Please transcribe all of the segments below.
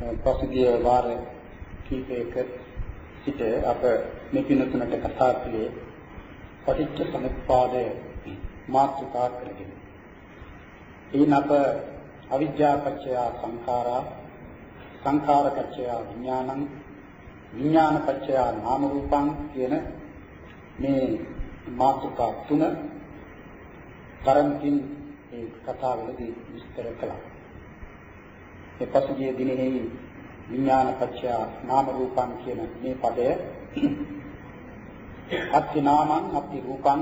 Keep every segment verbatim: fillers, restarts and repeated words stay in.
පසුගිය වාර කීපයක සිට අප මේ පින්නතුන්ට කතා කළේ පටිච්ච සමුප්පාදය මාතෘකා කරගෙන. එයින් අප අවිද්‍යා පත්‍ය සංඛාරා, සංඛාර පත්‍ය විඥානං, විඥාන පත්‍ය නාම රූපං කියන මේ මාතෘකා තුන තරම්කින් ඒ කතාවලදී විස්තර කළා. ඒ පසුගිය දිනෙහි විඥාන පත්‍ය නාම රූපං කියන මේ පදය අත්ති නාමං අත්ති රූපං,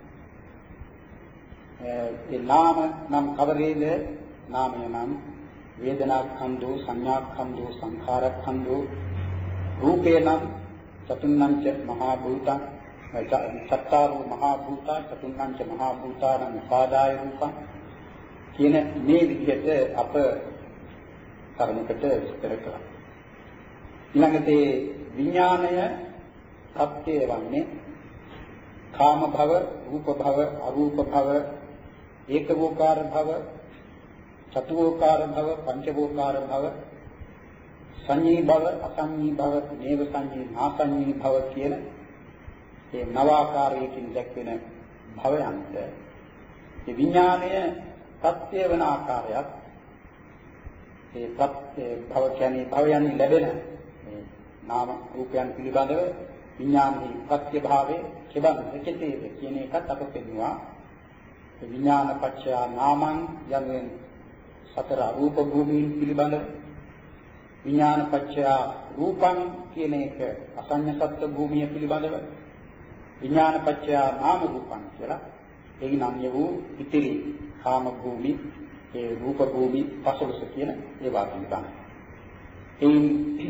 ඒ නාම නම් කවරේද? නාමය නම් වේදනා ඛණ්ඩෝ, සංඥා ඛණ්ඩෝ, සංඛාර ඛණ්ඩෝ, රූපේ නම් චතුන්නංච මහා භූතං, චත්තාරෝ මහා භූතා චතුන්නංච මහා භූතානං උපාදාය රූපං කියන මේ විදිහට අප කර්මකට විස්තර කළා. ඊළඟට විඥාණය සත්‍ය වන්නේ කාම භව, රූප භව, අරූප භව, ඒකවෝකාර භව, චතුෝකාර භව, පංචවෝකාර භව, සංඤී භව, අසංඤී භව, නේව සංඤී, නාසංඤී භව කියන මේ නවාකාරයකින් දැක්වෙන භවයන්ට මේ විඥාණය සත්‍ය වන ආකාරයක්, ඒ සත්‍ය භව කියන්නේ භවයන් ලැබෙන මේ නාම රූපයන් පිළිබඳව විඥානයේ සත්‍ය භාවයේ කෙබඳු කෙසේද කියන එකත් අප පෙන්වුවා. විඥාන පත්‍ය නාමං යන්නේ සතර රූප භූමීන් පිළිබඳව, විඥාන පත්‍ය රූපං කියන එක අසඤ්ඤ සත්ත්ව භූමිය පිළිබඳව, විඥාන පත්‍ය නාම රූපං කියලා එහි නම් වූ ඉතිරි කාම භූමි, ඒ රූප භූමි පසළොස් කියන ඒවා පිළිබඳව. එයින්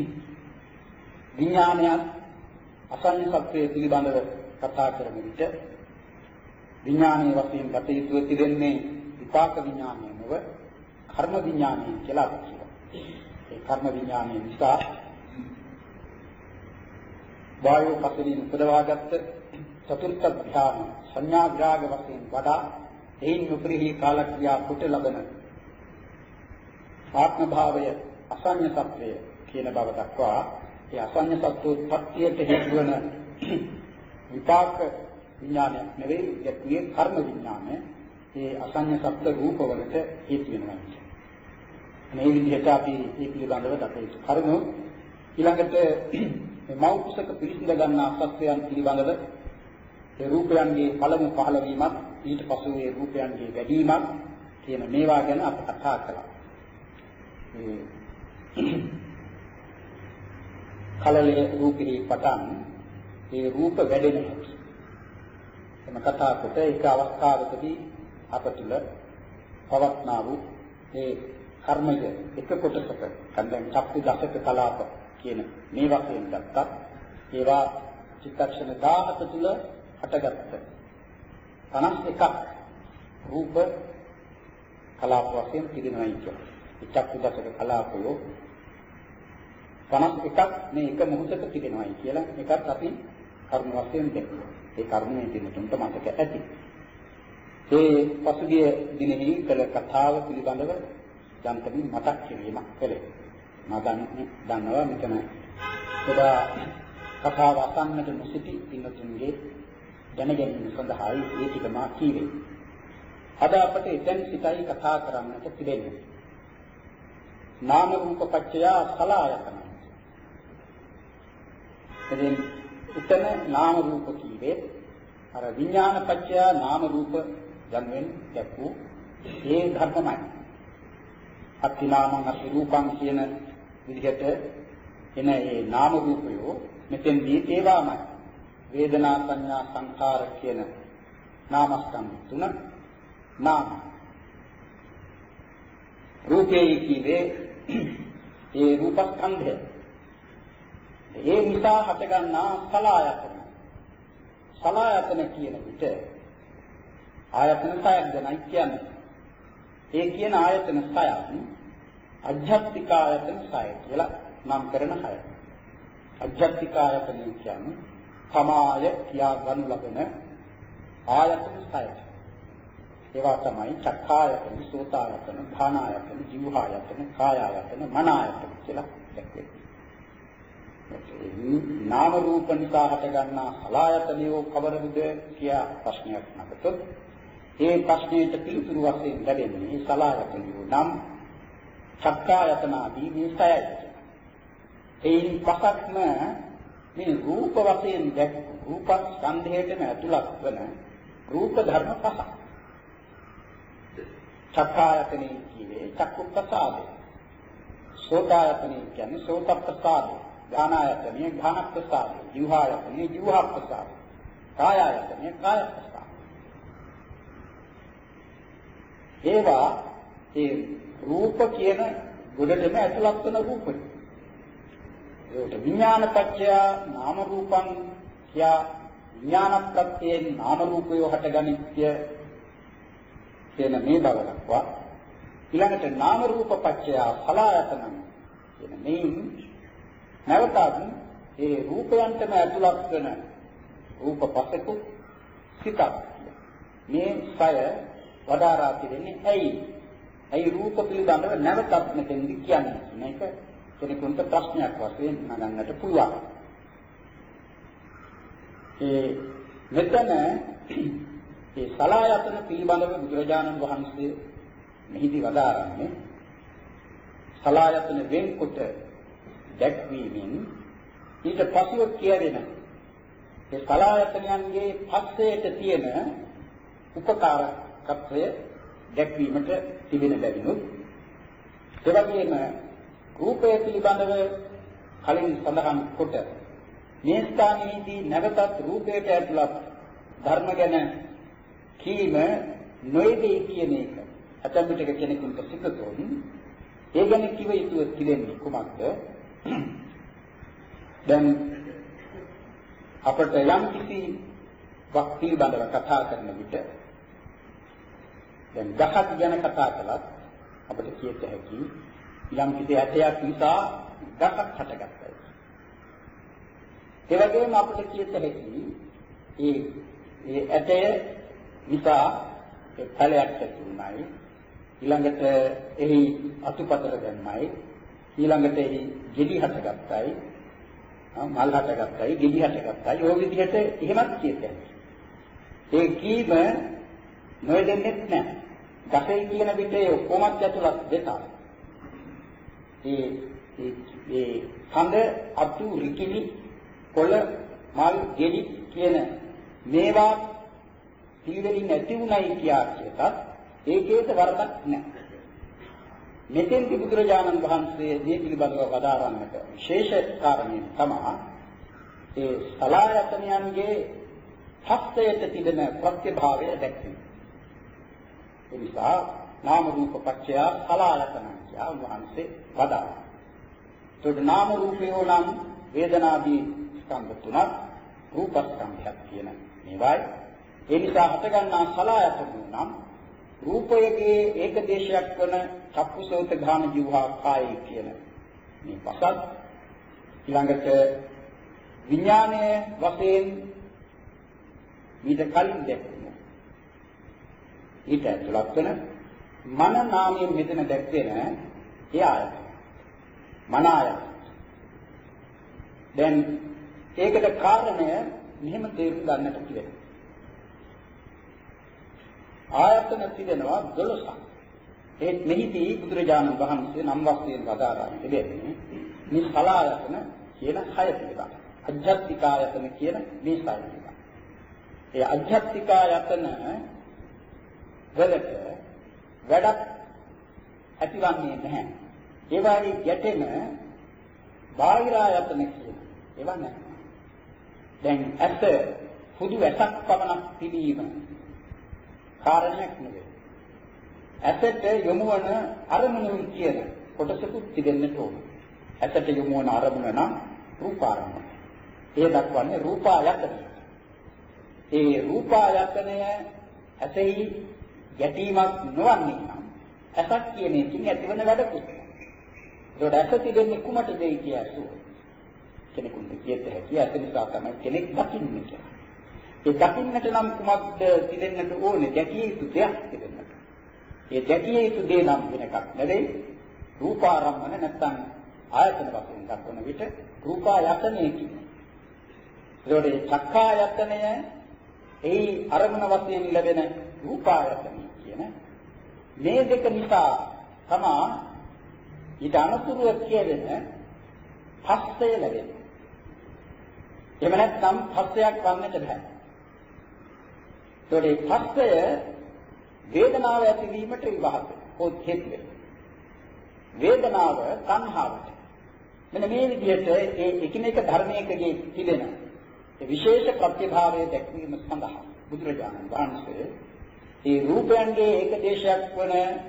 විඥානය අසඤ්ඤ සත්‍යය පිළිබඳව කතා කරන විට විඥානයේ වශයෙන් ගත යුතු තිබෙන්නේ විපාක විඥානය නොව කර්ම විඥානය කියලා අපි කියනවා. ඒ කර්ම විඥානය නිසා වායෝ පසලින් උපදවාගත්ත චතුර්ථ ධ්‍යාන සංඥාග්‍රාග වශයෙන් වඩා එයින් උපරිහි කාලක්‍රියා කොට ලබන ආත්ම භාවය අසඤ්ඤ සත්‍යය කියන බව දක්වා ඒ අසඤ්ඤ සත්‍යෝත්පත්තියට හේතු වන විපාක විඥානයක් නෙවෙයි, යක්තිය කර්ම විඥානය. ඒ අසඤ්ඤ සත්ත්ව රූපවලට හේතු වෙනවා. මේ විදිහට අපි මේ පිළිබඳව දකිමු. කරුණු ඊළඟට මේ මෞඛ්‍යක පිළිසිඳ ගන්නා සත්‍යයන් පිළිබඳව ඒ රූපයන්ගේ පළමු පහළ වීමත් ඊට පසු ඒ රූපයන්ගේ වැඩිවීමත් කියන මේවා ගැන අපි කතා කළා. ඒ කලලේ රූපී පටන් ඒ රූප වැඩෙන හැටි එම කතා කොට එක අවස්ථාවකදී අප තුළ පවත්නා වූ ඒ කර්මය එක කොටසක දැන් චක්කු දසක කලාප කියන මේ වශයෙන් ගත්තත් ඒවා චිත්තක්ෂණ දහහක තුළ හටගත්ත පනස් එකක් රූප කලාප වශයෙන් තිබෙනවා කියන්නේ. ඒ චක්කු දසක කලාපයෝ පනස් එකක් මේ එක මොහොතක තිබෙනවා කියලා එකත් අපි කර්ම වශයෙන් දැක්කා. ඒ කර්මයේ තියෙන තුන්ට මතක ඇති. ඒ පසුගිය දිනෙහි කළ කතාව පිළිබඳව යන්තමින් මතක් කිරීමක් කළේ. මම දන්නවා මෙතන සදා කතාව අසන්නට නොසිටි පින්තුන්ගේ දැනගැනීම සඳහායි ඒ ටික මා කීවේ. අද අපට එතෙන් සිටයි කතා කරන්නට තිබෙන්නේ. නාම රූප පත්‍ය සලආයතන. එදින් උතන නාම රූප කීවේ අර විඥාන පත්‍ය නාම රූප යන්වෙන් දැක්වූ ඒ ධර්මමයි. අත්ති නාමං අත්ති රූපං කියන විදිහට එන ඒ නාම රූපයෝ මෙතෙන්දී ඒවාමයි. වේදනා සංඥා සංඛාර කියන නාමස්කන්ධ තුන නාම. රූපේ කීවේ ඒ රූපස්කන්ධය. ඒ නිසා හටගන්නා සලආයතන. සලආයතන කියන විට ආයතන සයක් ගැනයි කියන්නේ. ඒ කියන ආයතන සයන් අධ්‍යාත්මික ආයතන සය කියලා නම් කරන හය. අධ්‍යාත්මික ආයතන කියන්නේ සමාය කියා ගනු ලබන ආයතන සය. ඒවා තමයි චක්ඛායතන, සෝතායතන, ධානායතන, જીවහායතන, කායායතන, මනායතන කියලා දැක්වෙන්නේ. නාම රූප නිසා හට ගන්නා සලආයතනියෝ කවරද කියා ප්‍රශ්නයක් නගතොත් ඒ ප්‍රශ්නයට පිළිතුරු වශයෙන් ලැබෙන්නේ මේ සලආයතනියෝ නම් චක්ඛායතන ආදී මේ සයයි. එයින් පසක්ම මේ රූප වශයෙන් දැක් රූප ස්කන්ධයටම ඇතුළත් වන රූප ධර්ම පහක්. චක්ඛායතනෙ කියන්නේ චක්කු ප්‍රසාදය. සෝතායතනෙ කියන්නේ සෝත ප්‍රසාදය. ධානායතනෙ ධාන ප්‍රසාදය. જીවහායතනෙ જીවහ ප්‍රසාදය. කායායතනෙ කාය ප්‍රසාදය. ඒවා ඒ රූප කියන ගොඩටම ඇතුළත් වන රූපය. ඒකට විඥානපච්චය නාම රූපං කියා විඥාන ප්‍රත්‍යයෙන් නාම රූපය හටගනිත්‍ය කියන මේ බව දක්වා ඊළඟට නාම රූප පච්චය සලආයතනං කියන මේ නැවතත් ඒ රූපයන්ටම ඇතුළත් වෙන රූප පසෙක සිතක් මේ සය වදාරා තිබෙන්නේ ඇයි? ඇයි රූප පිළිබඳව නැවතත් මෙතෙන්දි කියන්නේ? මේක කෙනෙකුට ප්‍රශ්නයක් වශයෙන් නගන්නට පුළුවන්. ඒ මෙතන ඒ සලආයතන පිළිබඳව බුදුරජාණන් වහන්සේ මෙහිදී වදාරන්නේ සලආයතන වෙන්කොට දැක්වීමෙන් ඊට පසුව කියවෙන ඒ සලආයතනයන්ගේ පස්සේට තියෙන උපකාරකත්වය දැක්වීමට තිබෙන බැවිනුත් එවැගේම රූපය පිළිබඳව කලින් සඳහන් කොට මේ ස්ථානයේදී නැවතත් රූපයට ඇතුළත් ධර්ම ගැන කීම නොයේදී කියන එක අතම් පිටක කෙනෙකුට සිතතොත් ඒ ගැන කිව යුතුව තිබෙන්නේ කුමක්ද? දැන් අපට යම් කිසි වක් පිළිබඳව කතා කරන විට දැන් ගහක් ගැන කතා කළත් අපිට කියත හැකි යම් කිසි ඇටයක් නිසා ගහක් හටගත්තා. ඒ වගේම අපිට කියත හැකි ඒ ඒ ඇටය නිසා ඒ ඵලයක් ඇති වුණායි ඊළඟට එහි අතුපතර දැම්මයි ඊළඟට එහි ගෙඩි හටගත්තයි මල් හටගත්තයි ගෙඩි හටගත්තයි ඔය විදිහට එහෙමත් කියත හැකි. ඒ කීම නොයදෙන්නේ නැහැ. ගසේ කියන විදිහේ ඔක්කොමත් ඇතුළත් දෙක. ඒ ඒ කඳ අතු රිකිලි කොළ මල් ගෙඩි කියන මේවා පිළිවෙලින් ඇති උනායි කියා කියතත් ඒකේට වරදක් නැහැ. මෙතෙන්දී බුදුරජාණන් වහන්සේ මේ පිළිබඳව වදාරන්නට විශේෂ කාරණේ තමයි ඒ සලආයතනයන්ගේ හස්තයට තිබෙන ප්‍රත්‍යභාවය දැක්වීම. ඒ නිසා නාම රූප පත්‍ය සලආයතන කියා වහන්සේ වදාළා. ඒත් නාම රූපයෝ නම් වේදනාදී ස්කන්ධ තුනක් රූප ස්කන්ධයක් කියන මේවායි. ඒ නිසා හටගන්නා සලආයතන නම් රූපයේ ඒකදේශයක් වන චක්කුසෝත ඝාන જીවහා කාය කියන මේ පසත් ඊළඟට විඥානයේ වශයෙන් ඊට කලින් දැක්වෙන ඊට ඇතුළත් වෙන මන නාමයෙන් මෙතන දැක්වෙන ඒ ආයතන මන ආයතන. දැන් ඒකට කාරණය මෙහෙම තේරුම් ගන්නට කියලා. ආයතන තිබෙනවා දොළොසක්. ඒත් මෙහිදී බුදුරජාණන් වහන්සේ නම් වශයෙන් වදාරන්නේ දෙන්නේ මේ සලආයතන කියන හය පිළිබඳ. අධ්‍යාත්මිකායතන කියන මේ සය පිළිබඳ. ඒ අධ්‍යාත්මිකායතන වලට වැඩක් ඇතිවන්නේ නැහැ. ඒ වගේ ගැටෙන බාහිරායතන කියන ඒවා නැහැ. දැන් ඇස පුදු ඇසක් පමණක් තිබීම කාරණයක් නෙවෙයි. ඇසට යොමු වන අරමුණු කියන කොටසකුත් තිබෙන්නට ඕන. ඇසට යොමු වන අරමුණ නම් රූපාරම්මණය. ඒ දක්වන්නේ රූපායතනය. ඒ රූපායතනය ඇසෙහි ගැටීමක් නොවන්නේ නම් ඇසක් කියන එකකින් ඇතිවන වැඩකුත්. ඒකට ඇස තිබෙන්නේ කුමටද කියලා කෙනෙකුට කියත හැකි. ඇස නිසා තමයි කෙනෙක් දකින්නේ කියලා. ඒ දකින්නට නම් කුමක්ද තිබෙන්නට ඕනේ? දැකිය යුතු දෙයක් තිබෙන්නට. ඒ දැකිය යුතු දේ නම් වෙන එකක් නෙවෙයි. රූපාරම්මන නැත්නම් ආයතන වශයෙන් දක්වන විට රූපායතනය කියන්නේ. ඒකෝට චක්කායතනය එයි අරමුණ වශයෙන් ලැබෙන රූපායතනය කියන මේ දෙක නිසා තමා ඊට අනුතුරුව කියන පස්සය ලැබෙනවා. එහෙම නැත්නම් පස්සයක් වන්නට බෑ. ඒකෝට පස්සය වේදනාව ඇතිවීමට විවාහක හොත් හේතු වෙනවා. වේදනාව තණ්හාවට. මෙන්න මේ විදිහට ඒ එකිනෙක ධර්මයකගේ තිබෙන ඒ විශේෂ ප්‍රතිභාවය දැක්වීම සඳහා බුදුරජාණන් වහන්සේ ඒ රූපයන්ගේ ඒකදේශයක් වන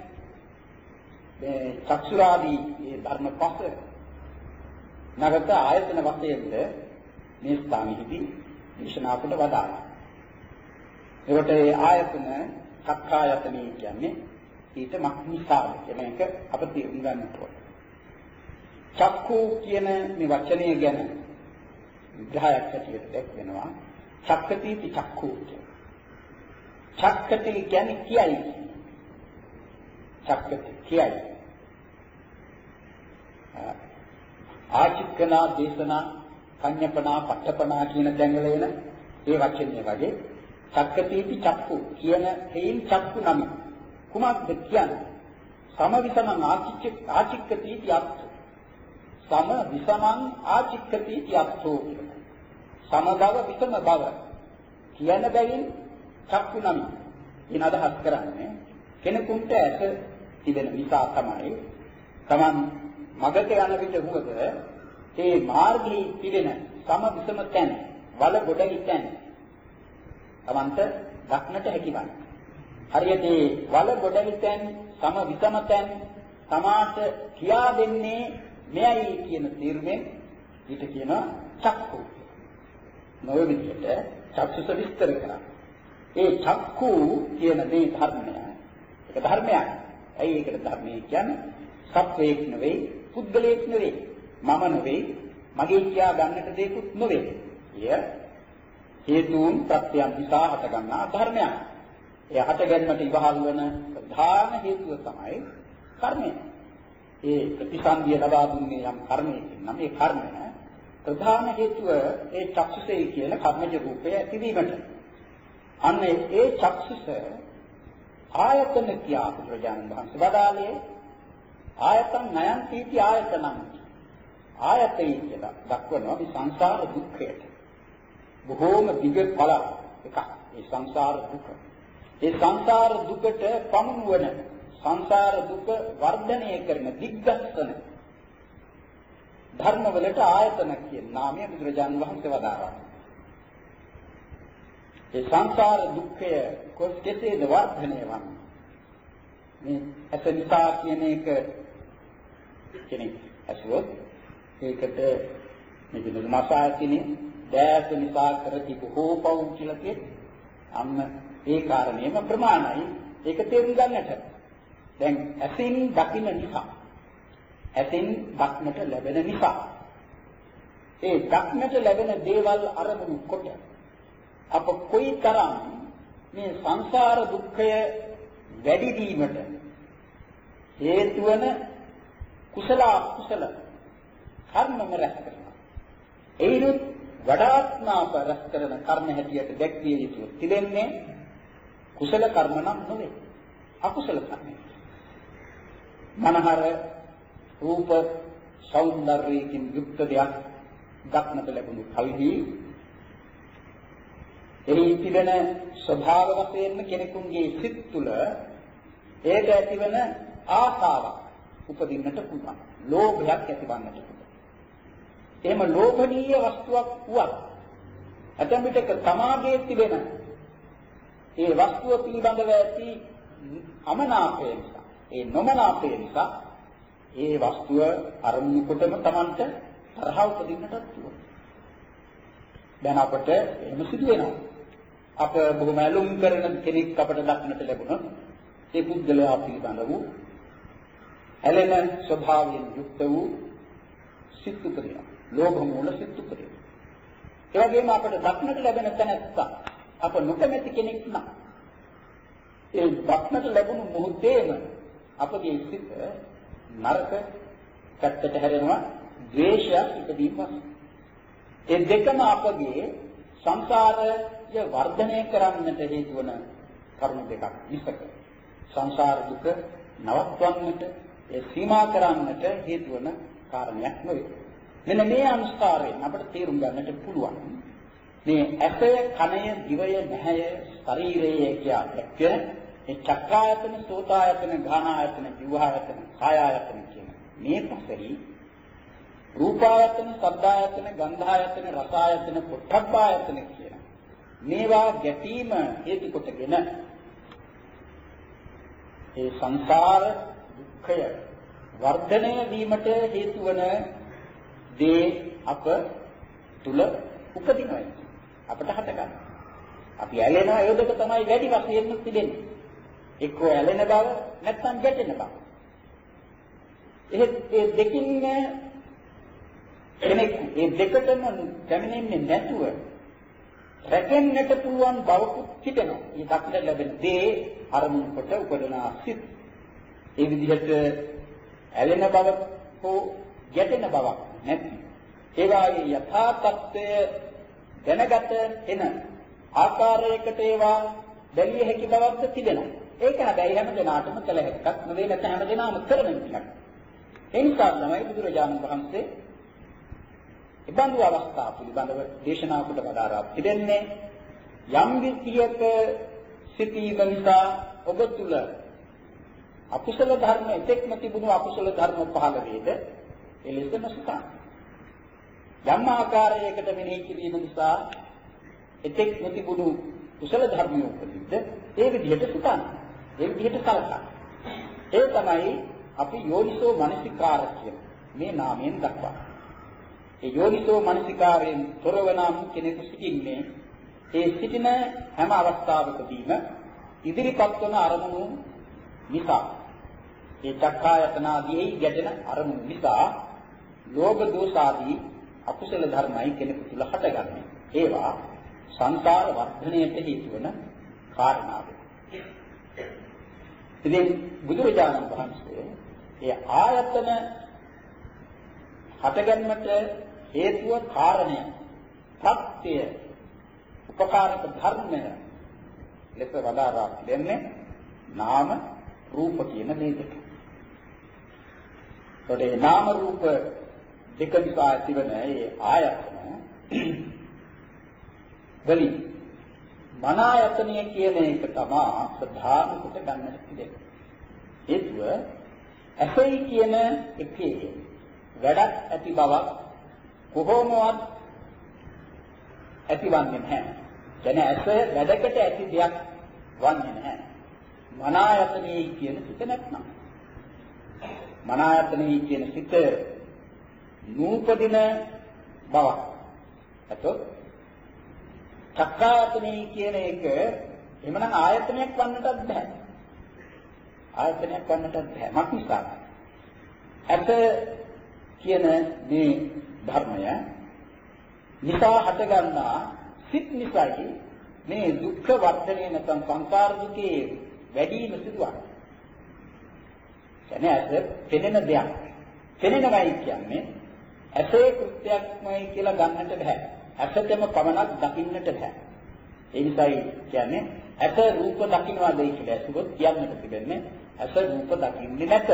මේ චක්ෂුරාදී මේ ධර්ම පහ නගත ආයතන වශයෙන්ද මේ ස්ථානෙහිදී දේශනා කොට වදාළා. ඒකට ඒ ආයතන චක්කායතනෙ කියන්නේ ඊට මක්නිසාද කියන එක අපිට තේරුම් ගන්න ඕනේ. චක්කු කියන මේ වචනය ගැන විග්‍රහයක් ඇටියට දැක්වෙනවා. චක්කති චක්කු කියන. චක්කති කියන්නේ කියයි. චක්කති කියයි. ආචික්කනා දේශනා කඤ්ඤපනා පඨපනා කියන තැන්වල එන ඒ වචනේ වගේ චක්කති චක්කු කියන හේයින් චක්කු නම කුමක්ද කියන්නේ? සම විසමං ආචික්ක ආචික්කති යත් සම විසමං ආචික්කති යත්තෝ කියන. සම බව විසම බව කියන බැවින් චක්කු නම. ඉන අදහස් කරන්නේ කෙනෙකුට ඇස තිබෙන නිසා තමයි Taman මගට යන විට වුවද ඒ මාර්ගයේ තිබෙන සම විසම තැන් වල ගොඩනි තැන් Tamanට දක්නට හැකිවන්නේ. හරියට මේ වල ගොඩනි තැන් සම විසම තැන් තමාට කියා දෙන්නේ මෙයයි කියන තීරණයෙන් ඊට කියනවා චක්කු. නොවේ විදිහට චක්සුස විස්තර කරා. ඒ චක්කු කියන මේ ධර්මය ඒක ධර්මයක්. ඇයි ඒකට ධර්මය කියන්නේ? සත්වයක් නෙවෙයි, පුද්ගලයෙක් නෙවෙයි, මම නෙවෙයි, මගේ කියා ගන්නට දෙයක්වත් නෙවෙයි. එය හේතුන් ප්‍රත්‍යයන් නිසා හට ගන්නා ධර්මයක්. ඒ හට ගැනීමට ඉවහල් වන ප්‍රධාන හේතුව තමයි කර්මය. ඒ ප්‍රතිසන්දිය ලබා දුන්නේ යම් කර්මයකින් නම් ඒ කර්මය ප්‍රධාන හේතුව ඒ චක්ෂුසේ කියන කර්මජ රූපය ඇතිවීමට. අන්න ඒ චක්ෂුස ආයතන කියා බුදුරජාණන් වහන්සේ වදාළේ ආයතන නයන් තීති ආයතනං. ආයතයි කියලා දක්වනවා මේ සංසාර දුක්ඛයට. බොහෝම දිග බල එකක් ඒ සංසාර දුක. ඒ සංසාර දුකට පමුණුවන සංසාර දුක වර්ධනය කරන දිග්ගස්සන ධර්මවලට ආයතන කියන නාමය බුදුරජාණන් වහන්සේ වදාරා. ඒ සංසාර දුක්ඛය කොහොමද වර්ධනය වන්නේ? මේ අතනිතා කියන එක කෙනෙක් අසුවොත් ඒකට මේක නමාසායතිනේ දැස නිසා කරති බොහෝ පව් කියලා කියේ. අන්න ඒ කාරණේම ප්‍රමාණයි. ඒක තේරුම් ගන්නට. දැන් ඇසින් දකින්න නිසා ඇසින් දක්නට ලැබෙන නිසා ඒ දක්නට ලැබෙන දේවල් අරමුණු කොට අප කොයිතරම් මේ සංසාර දුක්ඛය වැඩි වීමට හේතු වන කුසල අකුසල කර්මම රැස් කරනවා. ඒනුත් වඩාත්මාප රැස් කරන කර්ම හැටියට දැක්විය යුතු තිබෙන්නේ කුසල කර්ම නම් නෙවෙයි අකුසල කර්ම. මනහර රූප සෞන්දර්යයෙන් යුක්ත දෙයක් දක්නට ලැබුණු කල්හි එහි තිබෙන ස්වභාව වශයෙන් කෙනෙකුගේ සිත් තුළ ඒක ඇතිවන ආසාවක් උපදින්නට පුළුවන්. ලෝභයක් ඇතිවන්නට පුළුවන්. එහෙම ලෝභනීය වස්තුවක් වුවත් ඇතැම් විටක තමාගේ තිබෙන ඒ වස්තුව පිළිබඳව ඇති අමනාපය නිසා, ඒ නොමනාපය නිසා ඒ වස්තුව අරමුණු කොටම Tamanට තරහ උපදින්නට පුළුවන්. දැන් අපට එහෙම සිදු වෙනවා. අප බොහොම ඇලුම් කරන කෙනෙක් අපට දක්නට ලැබුණොත් ඒ පුද්ගලයා පිළිබඳ වූ ඇලෙන ස්වභාවයෙන් යුක්ත වූ සිත් උපදිනවා. ලෝභ මූල සිත් උපදිනවා. ඒ වගේම අපට දක්නට ලැබෙන තැනත්තා අප නොකමැති කෙනෙක් නම් ඒ දක්නට ලැබුණු මොහොතේම අපගේ සිත නරක පැත්තට හැරෙනවා ද්වේෂයක් ඉදීම. ඒ දෙකම අපගේ සංසාරය වර්ධනය කරන්නට හේතු වන කරුණු දෙකක් විසක. සංසාර දුක නවත්වන්නට ඒ සීමා කරන්නට හේතු වන කාරණයක් නෙවෙයි. මෙන්න මේ අනුස්කාරයෙන් අපිට තේරුම් ගන්නට පුළුවන් මේ ඇසය, කනය, දිවය, නැහැය, ශරීරය කියන මේ චක්කායතන, සෝතායතන, ගානායතන, ජීවආයතන, කායායතන කියන මේ පතරි රූපායතන, ශබ්දායතන, ගන්ධායතන, රසායතන, පොට්ටබ්බායතන කියන මේවා ගැටීම හේතු කොටගෙන ඒ සංසාර දුක්ඛය වර්ධනය වීමට හේතු වන දේ අප තුල උපදිනවා. අපට හට ගන්න. අපි ඇලෙනවා ඒ දෙක තමයි වැඩි වශයෙන් තිබෙන්නේ. එක්කෝ ඇලෙන බව නැත්නම් ගැටෙන බව. ඒ දෙකින් කෙනෙක් ඒ දෙකටම දැනෙන්නේ නැතුව රැකෙන්නට පුළුවන් බවකුත් තිබෙනවා. මේ දක්නට ලැබෙන දේ අරමුණු කොට උපදනා සිත්. ඒ විදිහට ඇලෙන බව හෝ ගැටෙන බවක් නැති. ඒ වාගේ යථා තත්ත්වය දැනගත එන ආකාරයකට ඒවා බැලිය හැකි බවක් තිබෙනවා. ඒක හැබැයි හැම දිනාටම කළ හැක්කක් නෙවෙයි, නැත්නම් හැම දිනාම කරන එකක්. ඒ නිසා තමයි බුදුරජාණන් වහන්සේ ඉබඳු අවස්ථා පිළිබඳව දේශනා කොට වදාරා තිබෙන්නේ. යම් විදියක සිටීම නිසා ඔබ තුල අකුසල ධර්ම එතෙක්ම තිබුණු අකුසල ධර්ම පහළ වේද එලෙසම සුඛා. යම් ආකාරයකට මෙනෙහි කිරීම නිසා එතෙක් නොතිබුණු කුසල ධර්මිය උපදින්ද ඒ විදිහට සුඛා. ඒ විදිහට කලකා. ඒ තමයි අපි යෝනිසෝ මනසිකාර කියන මේ නාමයෙන් දක්වන්නේ. ඒ යෝනිසෝ මනසිකාරයෙන් තොරව නම් කෙනෙකු සිටින්නේ ඒ සිටින හැම අවස්ථාවකදීම ඉදිරිපත් වන අරමුණු නිසා ඒ චක්කායතන ආදී ගැටෙන අරමුණු නිසා ලෝභ දෝෂ ආදී අකුසල ධර්මයි කෙනෙකු තුල හටගන්නේ. ඒවා සංසාර වර්ධනයට හේතු වන කාරණාව. ඉතින් බුදුරජාණන් වහන්සේ ඒ ආයතන හටගන්නට හේතුව කාරණය ප්‍රත්‍ය උපකාරක ධර්මය ලෙස වදාරා දෙන්නේ නාම රූප කියන මේ දෙක. ඒතේ නාම රූප දෙක නිසා ඇතිවන ඒ ආයතන වලින් මන ආයතනය කියන එක තමයි ප්‍රධාන කොට ගන්නට තිබෙන්නේ. හේතුව ඇසයි කියන එකේ වැඩක් ඇති බවක් කොහොමවත් ඇතිවන්නේ නැහැ. දැන් ඇස වැඩකට ඇති දෙයක් වන්නේ නැහැ. මන ආයතනයේ කියන සිත නැත්නම්. මන ආයතනයේ කියන සිත නූපදින බවක්. එතකොට චක්කායතනයේ කියන එක එමනම් ආයතනයක් වන්නටත් බෑ. ආයතනයක් වන්නටත් බෑ. මක් නිසා? ඇස කියන මේ ධර්මය නිසා හටගන්නා සිත් නිසායි මේ දුක්ඛ වර්ධනය නැත්නම් සංසාර දුකේ වැඩි වීම සිදුවන්නේ. එනේ ඇස පෙනෙන දෙයක්. පෙනෙනවයි කියන්නේ ඇසේ කෘත්‍යයක්මයි කියලා ගන්නට බෑ. ඇසතම පමණක් දකින්නට බෑ. ඒ නිසායි කියන්නේ ඇස රූප දකින්නවාද කියලා ඇසුවොත් කියන්නට තිබෙන්නේ ඇස රූප දකින්නේ නැත.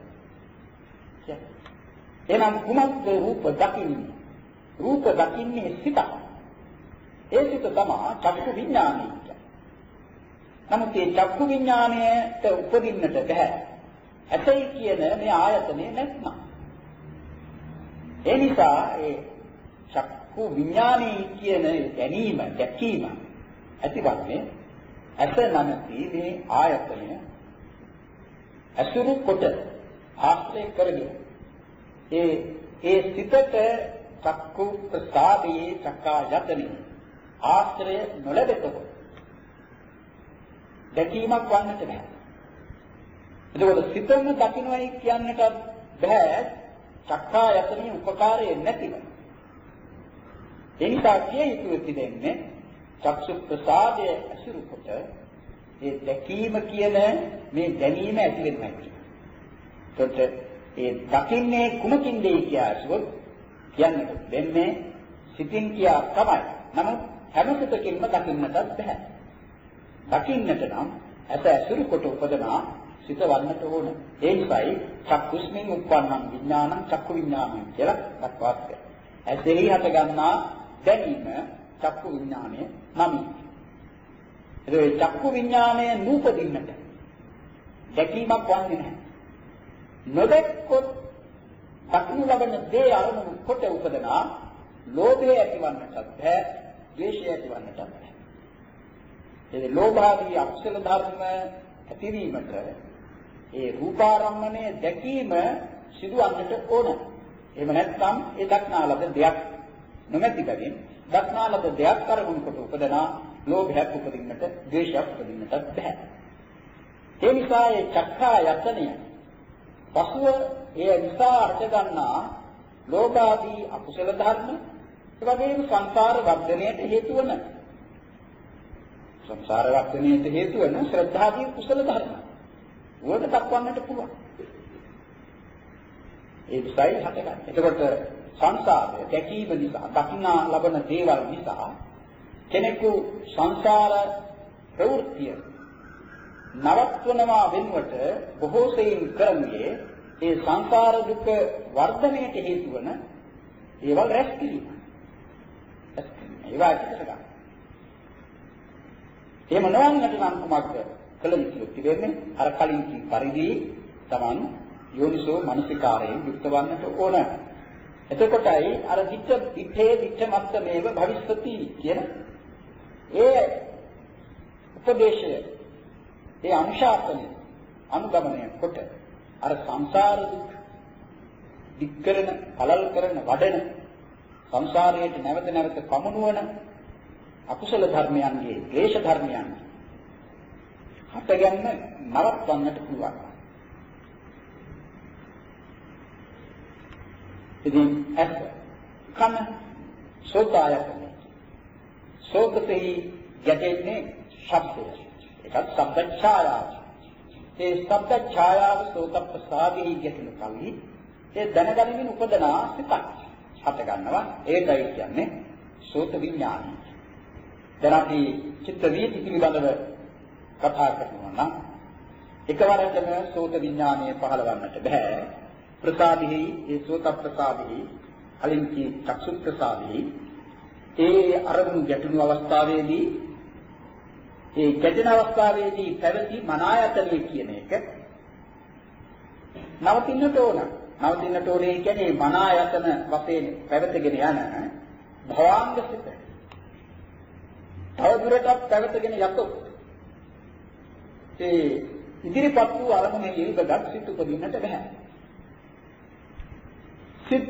එනම් කුමක්ද රූප දකින්නේ? රූප දකින්නේ සිත. ඒ සිත තමයි චක්කු විඥානය. නමුත් මේ චක්කු විඥාණයට උපදින්නට බෑ. ඇසයි කියන මේ ආයතනය නැත්නම්. ඒ නිසා ඒ චක්කු විඥානය කියන දැනීම, දැකීම ඇතිවන්නේ ඇස නැමැති මේ ආයතනය අසුරු කොට ආශ්‍රය කරගෙන ඒ ඒ සිතට චක්කු ප්‍රසාදයේ චක්කායතනෙ ආශ්‍රය නොලැබෙතොත් දැකීමක් වන්නට බෑ. එතකොට සිතම දකින්නයි කියන්නට බෑ චක්කායතනෙ උපකාරය නැතිව. ඒ නිසා කිය යුතු තිබෙන්නේ චක්ෂු ප්‍රසාදයේ අසුරු කොට ඒ දැකීම කියන මේ දැනීම ඇති වෙනවා කියන්නේ. ඒකට ඒ දකින්නේ කුමකින්ද කියලාසොත් කියන්නේ දෙන්නේ සිතින් කියා තමයි. නමුත් හැම සිතකින්ම දකින්නටත් බෑ. දකින්නට නම් ඇත ඇසුරු කොට උපදනා සිත වන්නට ඕන. ඒ නිසායි චක්කුස්මින් උප්පන්නං විඥානං චක්කු විඥානං කියලා දක්වා තිබෙනවා. ඇසෙහි හට ගන්නා දැනීම චක්කු විඥානය නමයි. ඒ චක්කු විඥානය නූපදින්නට දැකීමක් වන්නේ නැහැ. නොදැක්කොත් දක්නු ලබන දේ අරමුණු කොට උපදනා ලෝභය ඇතිවන්නටත් බෑ, ද්වේෂය ඇතිවන්නටත් බෑ. ඒ ලෝභාදී අකුසල ධර්ම ඇතිවීමට ඒ රූපාරම්මණය දැකීම සිදුවන්නට ඕන. එහෙම නැත්නම් ඒ දක්නා ලද දෙයක් නොමැති බැවින් දක්නා ලද දෙයක් අරමුණු කොට උපදනා ලෝභයක් උපදින්නට, ද්වේෂයක් උපදින්නට බෑ. ඒ නිසා ඒ චක්ඛා යතනය පසුව ඒ නිසා අර්ථ ගන්නා ලෝභාදී අකුසල ධර්ම ඒ වගේම සංසාර වර්ධනයට හේතු වන සංසාර වර්ධනයට හේතු වන ශ්‍රද්ධාදී කුසල ධර්ම වලට දක්වන්නට පුළුවන්. ඒ විසයි හටගන්න. එතකොට සංසාරය දැකීම නිසා, දකිනා ලබන දේවල් නිසා කෙනෙකු සංසාර ප්‍රවෘත්තිය නවත්වනවා වෙනුවට බොහෝ සෙයින් කරන්නේ ඒ සංසාර දුක වර්ධනයට හේතු වන ඒවල් රැස් කිරීම. ඒවා ඇති කරගන්න. එහෙම නොවන්නට නම් කුමක්ද කළ යුතු තිබෙන්නේ? අර කලින් කී පරිදි Taman යෝනිසෝ මනසිකාරයෙන් යුක්ත වන්නට ඕන. එතකොටයි අර දිත්ත දිත්තේ දිත්ත මත්ත මේව භවිස්සති කියන ඒ උපදේශය, ඒ අනුශාසනය අනුගමනය කොට අර සංසාර දුක් දික් කරන, පළල් කරන, වඩන සංසාරයට නැවත නැවත පමුණුවන අකුසල ධර්මයන්ගේ, ක්ලේශ ධර්මයන්ගේ හටගන්න නවත්වන්නට පුළුවන්. ඉතින් ඇස කන සෝතායතන සෝතේ ගැටෙන්නේ ශබ්දය. ඒකත් ශබ්ද ඡායාව. ඒ ශබ්ද ඡායාව සෝත ප්‍රසාදී ගැටෙන කල්හි ඒ දැනගැනීමෙන් උපදනා සිතක් හට ගන්නවා. ඒකයි කියන්නේ සෝත විඥානය. දැන් අපි චිත්ත වීති පිළිබඳව කතා කරනවා නම් එකවරටම සෝත විඥානය පහළවන්නට බෑ. ප්‍රසාදෙහි ඒ සෝත ප්‍රසාදෙහි අලින්කි චක්සු ප්‍රසාදෙහි ඒ අරමුණු ගැටුණු අවස්ථාවේදී ඒ ගැටෙන අවස්ථාවේදී පැවති මනායතනෙ කියන එක නවතින්නට ඕන. නවතින්නට ඕනේ කියන්නේ මනායතන වශයෙන් පැවතගෙන යන භවාංග සිත. තවදුරටත් පැවතගෙන යතොත් ඒ ඉදිරිපත් වූ අරමුණේ ඉල්බගත් සිත උපදින්නට බෑ. සිත්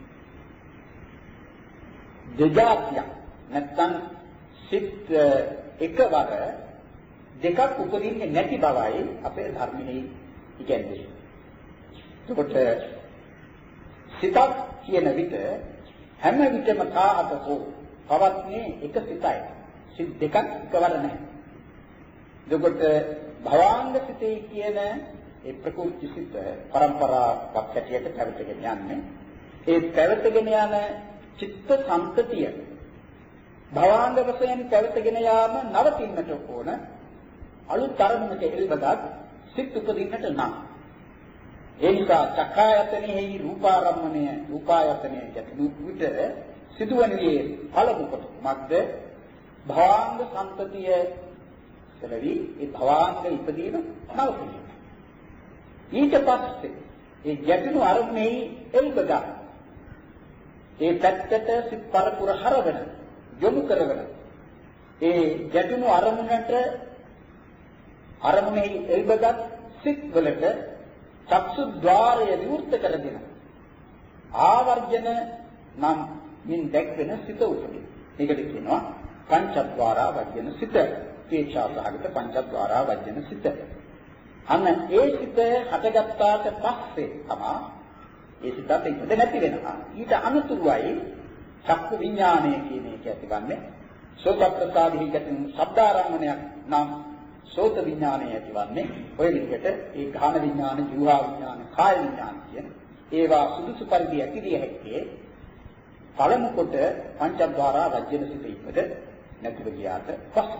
දෙජාතිය නැත්නම් සිත් එකවර දෙකක් උපදින්නේ නැති බවයි අපේ ධර්මයේ ඉගැන්වෙන්නේ. එතකොට සිතක් කියන විට හැම විටම කාහතෝ පවත්නේ එක සිතයි. සිත් දෙකක් එකවර නැහැ. එතකොට භවාංග සිතේ කියන ඒ ප්‍රකෘති සිත පරම්පරාවක් හැටියට පැවතගෙන යන්නේ. ඒ පැවතගෙන යන චිත්ත සංතතිය භවාංග වශයෙන් පැවතගෙන යාම නවතින්නට ඕන. අලුත් අරමුණක එල්බගත් සිත් උපදින්නට නම්. ඒ නිසා චක්ඛායතනෙහි රූපාරම්මණය රූපායතනය ගැටළු විට සිදුවන්නේ පළමු කොට මක්ද භවාංග සංතතිය සැලවි ඒ භවාංග ඉදීම නවතිනවා. ඊට පස්සේ ඒ ගැටළු අරමුණෙහි එල්බගත් ඒ පැත්තට සිත් පරපුර හරවන යොමු කරවන ඒ ගැටුණු අරමුණට අරමුණෙහි එල්බගත් සිත් වලට චක්සු ద్వාරය විවෘත කර දෙන ආවර්ජන නම් මින් දැක්වෙන සිත උපදී. ඒකට කියනවා පංචද්වාරා වජ්ජන සිත. තේචාසහගත පංචද්වාරා වජ්ජන සිත. අන්න ඒ සිත හටගත්තාට පස්සේ තමයි ඒ සිතත් ඉපද නැති වෙනවා. ඊට අනුතුරුයි චක්කු විඥානය කියන එක ඇතිවන්නේ. සෝත ප්‍රසාදෙහි ගැටෙන ශබ්දාරම්මණයක් නම් සෝත විඥානය ඇතිවන්නේ ඔය විදිහට ඒ ඝාන විඥාන, ජීවා විඥාන, කාය විඥාන කියන ඒවා සුදුසු පරිදි ඇතිවිය හැක්කේ පළමු කොට පංචද්වාරා වජ්ජන සිත ඉපද නැතිව ගියාට පස්සේ.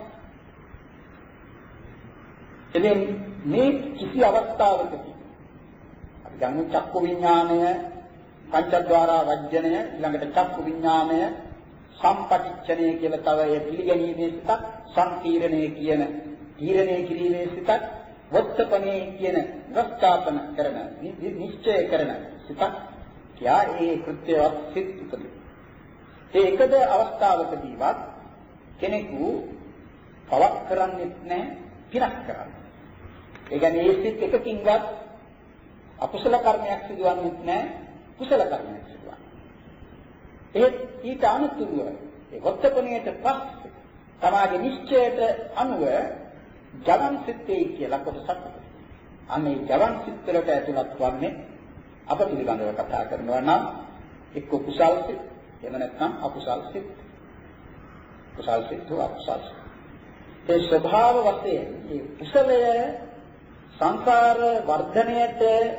එදින මේ කිසි අවස්ථාවකදී අපි ගන්න චක්කු විඥානය, පංචද්වාරා වජ්ජනය, ඊළඟට චක්කු විඥානය සම්පටිච්ඡනය කියලා තව ඒ පිළිගැනීමේ සිතක්, සංකීර්ණය කියන තීරණය කිරීමේ සිතක්, වත්තපනේ කියන වස්තාපන කරන නිශ්චය කරන සිතක් කියා ඒ කෘත්‍යවත් සිත් උපදී. ඒ එකද අවස්ථාවකදීවත් කෙනෙකු පවක් කරන්නේ නැහැ, පිනක් කරන්නේ. ඒ කියන්නේ ඒ සිත් එකකින්වත් අකුසල කර්මයක් සිදුවන්නේ නැහැ, කුසල කර්මයක් සිදුවන්නේ. ඒ ඊට අනුතුරුව ඒ වත්තපණයට පස්සේ තමාගේ නිශ්චයට අනුව ජවන් සිත්තේ කියලා කොටසක්. අනේ ජවන් සිත් වලට ඇතුළත් වන්නේ අප පිළිබඳව කතා කරනවා නම් එක්ක කුසල් සිත්, එහෙම නැත්නම් අකුසල් සිත්. කුසල් සිත් හෝ අකුසල් සිත්. ඒ ස්වභාව වශයෙන් මේ කුසලය සංසාර වර්ධනයට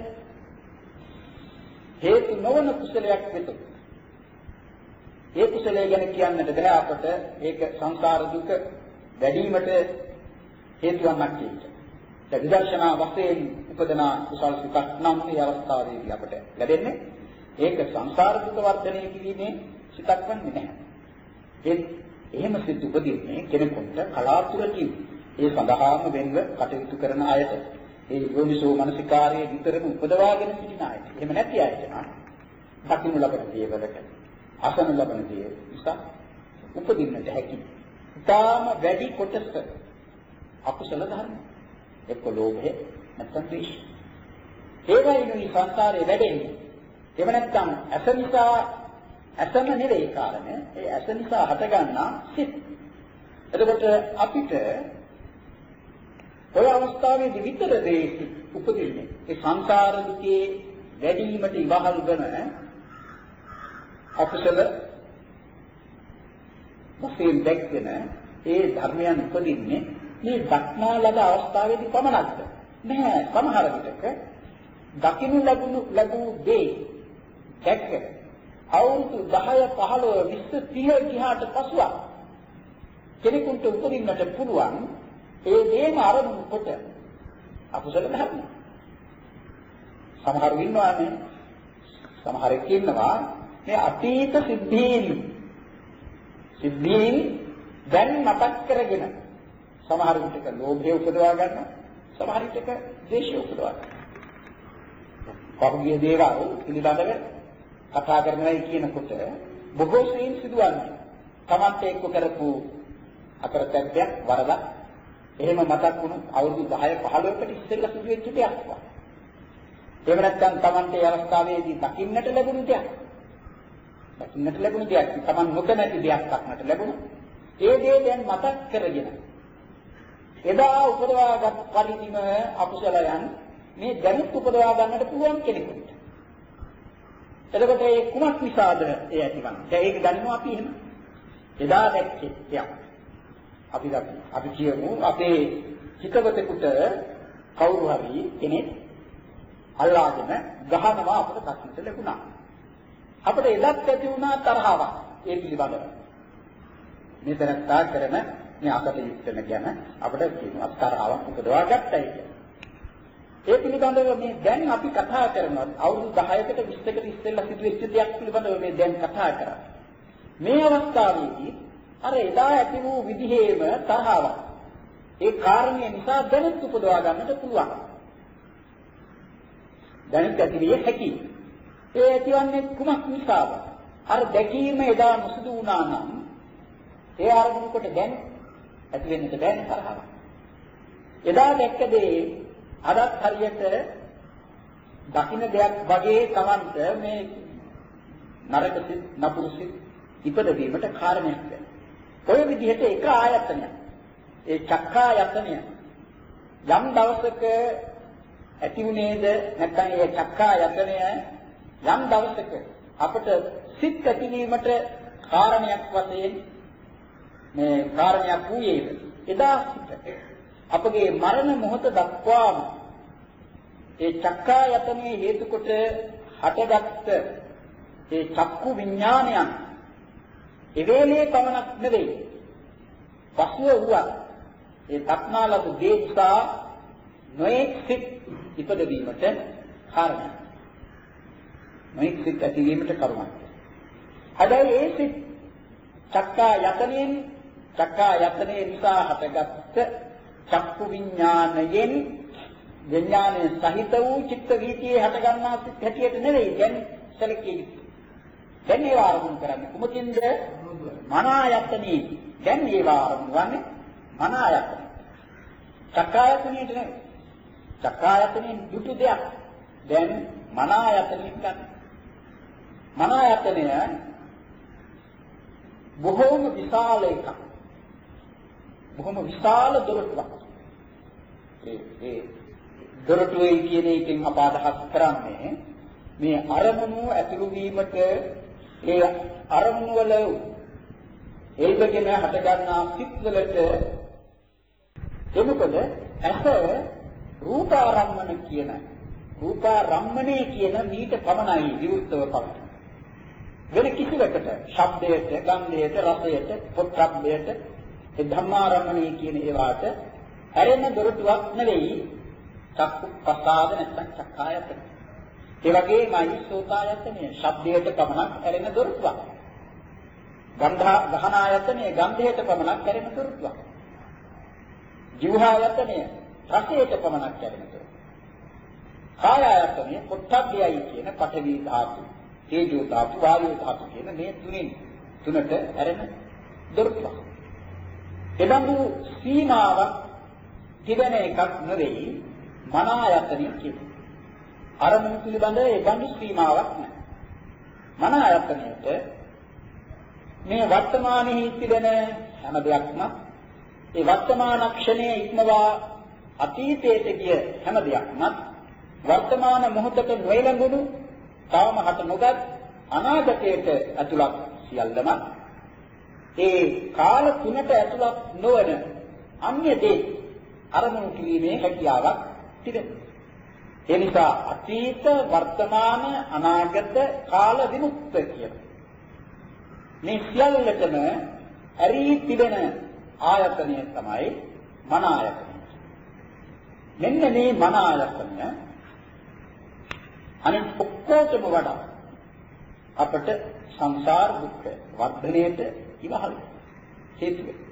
හේතු නොවන කුසලයක් වෙත. ඒ කුසලය ගැන කියන්නට බෑ අපට. ඒක සංසාර දුක වැඩිවීමට හේතු වන්නක් කියනවා. ඒ විදර්ශනා වශයෙන් උපදනා කුසල් සිතක් නම් මේ අවස්ථාවේදී අපට ලැබෙන්නේ ඒක සංසාර දුක වර්ධනය කිරීමේ සිතක් වන්නේ නැහැ. ඒ එහෙම සිත් උපදින්නේ කෙනෙකුට කලාතුරකින් ඒ සඳහාම වෙන්ව කටයුතු කරන අයට, ඒ යෝනිසෝ මනසිකාරයේ විතරම උපදවාගෙන සිටින අයට. එහෙම නැති අයට නම් දකින්න ලබන දේවලට අසන ලබන දේ නිසා උපදින්නට හැකි. ඊටාම වැඩි කොටස අකුසල ධර්ම. එක්ක ලෝභය නැත්නම් ද්වේෂය. ඒවයින් මේ සංසාරේ වැඩෙන්නේ. එහෙම නැත්නම් අස නිසා අසම නෙවෙයි කාරණය. ඒ අස නිසා හටගන්නා සිත්. එතකොට අපිට ඔය අවස්ථාවේදී විතර දේ උපදින්නේ. ඒ සංසාර දුකේ වැඩිවීමට ඉවහල් වන අකුසල වශයෙන් දැක්වෙන ඒ ධර්මයන් උපදින්නේ මේ දක්නා ලද අවස්ථාවේදී පමණක්ද? නැහැ. සමහර විටක දකින්න ලැබුණු ලැබූ දේ දැක්ක අවුරුදු දහය පහළොව විස්ස තිහ ගියාට පසුව කෙනෙකුට උපදින්නට පුළුවන් ඒ දේම අරමුණු කොට අකුසල ධර්ම. සමහරු ඉන්නවානේ. සමහරෙක් ඉන්නවා මේ අතීත සිද්ධීන් සිද්ධීන් දැන් මතක් කරගෙන සමහර විටක ලෝභය උපදවා ගන්නවා, සමහර විටක ද්වේෂය උපදවා ගන්නවා. කවුගේ දේවල් පිළිබඳව කතා කරනවායි කියනකොට බොහෝ සෙයින් සිදුවන්නේ තමන්ට එක්ක කරපු අකරතැබ්බයක් වරදක් එහෙම මතක් වුණොත් අවුරුදු දහය පහළොවකට ඉස්සෙල්ලා සිදුවෙච්ච දෙයක් වගේ. එහෙම නැත්නම් තමන්ට ඒ අවස්ථාවේදී දකින්නට ලැබුණු දෙයක්. දකින්නට ලැබුණු දෙයක් තමන් නොකැමති දෙයක් දක්නට ලැබුණා. ඒ දේ දැන් මතක් කරගෙන එදා උපදවාගත් පරිදිම අකුසලයන් මේ දැනුත් උපදවා ගන්නට පුළුවන් කෙනෙකුට. එතකොට ඒ කුමක් නිසාද ඒ ඇතිවන්නේ? දැන් ඒක දන්නවා අපි එහෙම. එදා දැක්කේ දෙයක්. අපි දකින්න. අපි කියමු අපේ හිතවතෙකුට කවුරු හරි කෙනෙක් අල්ලාගෙන ගහනවා අපට දකින්නට ලැබුණා. අපිට එදත් ඇති වුණා තරහවක් ඒ පිළිබඳව. මේ තරත්තා කරන මේ අකටයුත්තන ගැන අපිට කියනවා තරහවක් උපදවා ගන්නයි කියලා. ඒ පිළිබඳව මේ දැන් අපි කතා කරනවා අවුරුදු දහයකට විස්සකට ඉස්සෙල්ලා සිදුවෙච්ච දෙයක් පිළිබඳව මේ දැන් කතා කරා. මේ අවස්ථාවේදී අර එදා ඇති වූ විදිහේම තරහවක් ඒ කාරණේ නිසා දැනුත් උපදවා ගන්නට පුළුවන්. දැනුත් ඇතිවිය හැකි. ඒ ඇතිවන්නේ කුමක් නිසාද? අර දැකීම එදා මුසුදු වුණා නම් ඒ ආරමුණු කොට දැන් ඇති වෙන්නට බැහැ තරහවක්. එදා දැක්ක දේ අදත් හරියට දකින්න දෙයක් වගේ Tamanට මේ නරක සිත් නපුරු සිත් ඉපදවීමට කාරණයක් වෙනවා. ඔය විදිහට එක ආයතනයක්. ඒ චක්කායතනය යම් දවසක ඇති වුණේද නැත්නම් ඒ චක්කායතනය යම් දවසක අපට සිත් ඇතිවීමට කාරණයක් වශයෙන් මේ කාරණයක් වූයේද එදා සිට අපගේ මරණ මොහොත දක්වාම ඒ චක්කායතනයේ හේතු කොට හටගත් ඒ චක්කු විඥානයන් එවේලේ පමණක් නෙවෙයි පසුව වුණා ඒ තත්නාලතු දේශා නොඑක් සිත් ඉපදවීමට කාරණා නොඑක් සිත් ඇතිවීමට කරුණක්. හැබැයි ඒ සිත් චක්කායතනයෙන් චක්කායතනයේ නිසා හටගත් චක්කු විඥානයෙන් විඥානයේ සහිත වූ චිත්ත වීතියේ හටගන්නා සිත් හැටියට නෙවෙයි දැන් සැලකිය යුතු. දැන් ඒවා ආරම්භ කරන්නේ කුමකින්ද? මන ආයතනෙයි. දැන් ඒවා ආරම්භ වන්නේ මන ආයතනෙ. චක්කායතනෙට නෙවෙයි. චක්කායතනෙන් දුටු දෙයක් දැන් මන ආයතනෙට ගන්න. මන ආයතනය බොහෝම විශාල එකක්. බොහොම විශාල දොරටුවක්. ඒ ඒ දොරටුවේ කියන එකෙන් අප අදහස් කරන්නේ මේ අරමුණු ඇතුළු වීමට ඒ අරමුණු වල ඒකගෙන හට ගන්නා සිත් වලට එමුකද ඇස රූපාරම්මන කියන රූපාරම්මනේ කියන මීට පමණයි විරුද්ධව පවතින. වෙන කිසිවකට ශබ්දයට, ගන්ධයට, රසයට, පොට්ටබ්බයට ඒ ධම්මාරම්මනේ කියන ඒවාට ඇරෙන දොරටුවක් නෙවෙයි චක්කු ප්‍රසාද නැත්නම් චක්කායතන. ඒ වගේමයි සෝතායතනය ශබ්දයට පමණක් ඇරෙන දොරටුවක්. ගන්ධා ගහනායතනය ගන්ධයට පමණක් ඇරෙන දොරටුවක්. ජීවහායතනය රසයට පමණක් ඇරෙන දොරටුවක්. කායායතනය පොට්ටබ්බයයි කියන පඨවි ධාතු, තේජෝ ධාතු, වායෝ ධාතු කියන මේ තුنين තුනට ඇරෙන දොරටුවක්. එබඳු සීමාවක් තිබෙන එකක් නෙවෙයි මන ආයතනය කියන්නේ. අරමුණු පිළිබඳ ඒ බඳු සීමාවක් නැහැ. මන ආයතනයට මේ වර්තමානයේ තිබෙන හැම දෙයක්ම ඒ වර්තමාන ක්ෂණයේ ඉක්මවා අතීතයට ගිය හැම දෙයක්ම වර්තමාන මොහොතට නොයලඟුණු තවම හට නොගත් අනාගතයට ඇතුළත් සියල්ලම ඒ කාල තුනට ඇතුළත් නොවන අන්‍ය දේ අරමුණු කිරීමේ හැකියාවක් තිබෙනවා. ඒ නිසා අතීත වර්තමාන අනාගත කාල විමුක්ත කියන මේ සියල්ලටම ඇරී තිබෙන ආයතනය තමයි මන ආයතනය. මෙන්න මේ මන ආයතනය අනිත් ඔක්කොටම වඩා අපට සංසාර දුක්ඛ වර්ධනයේට ඉවහල් හේතු වෙනවා.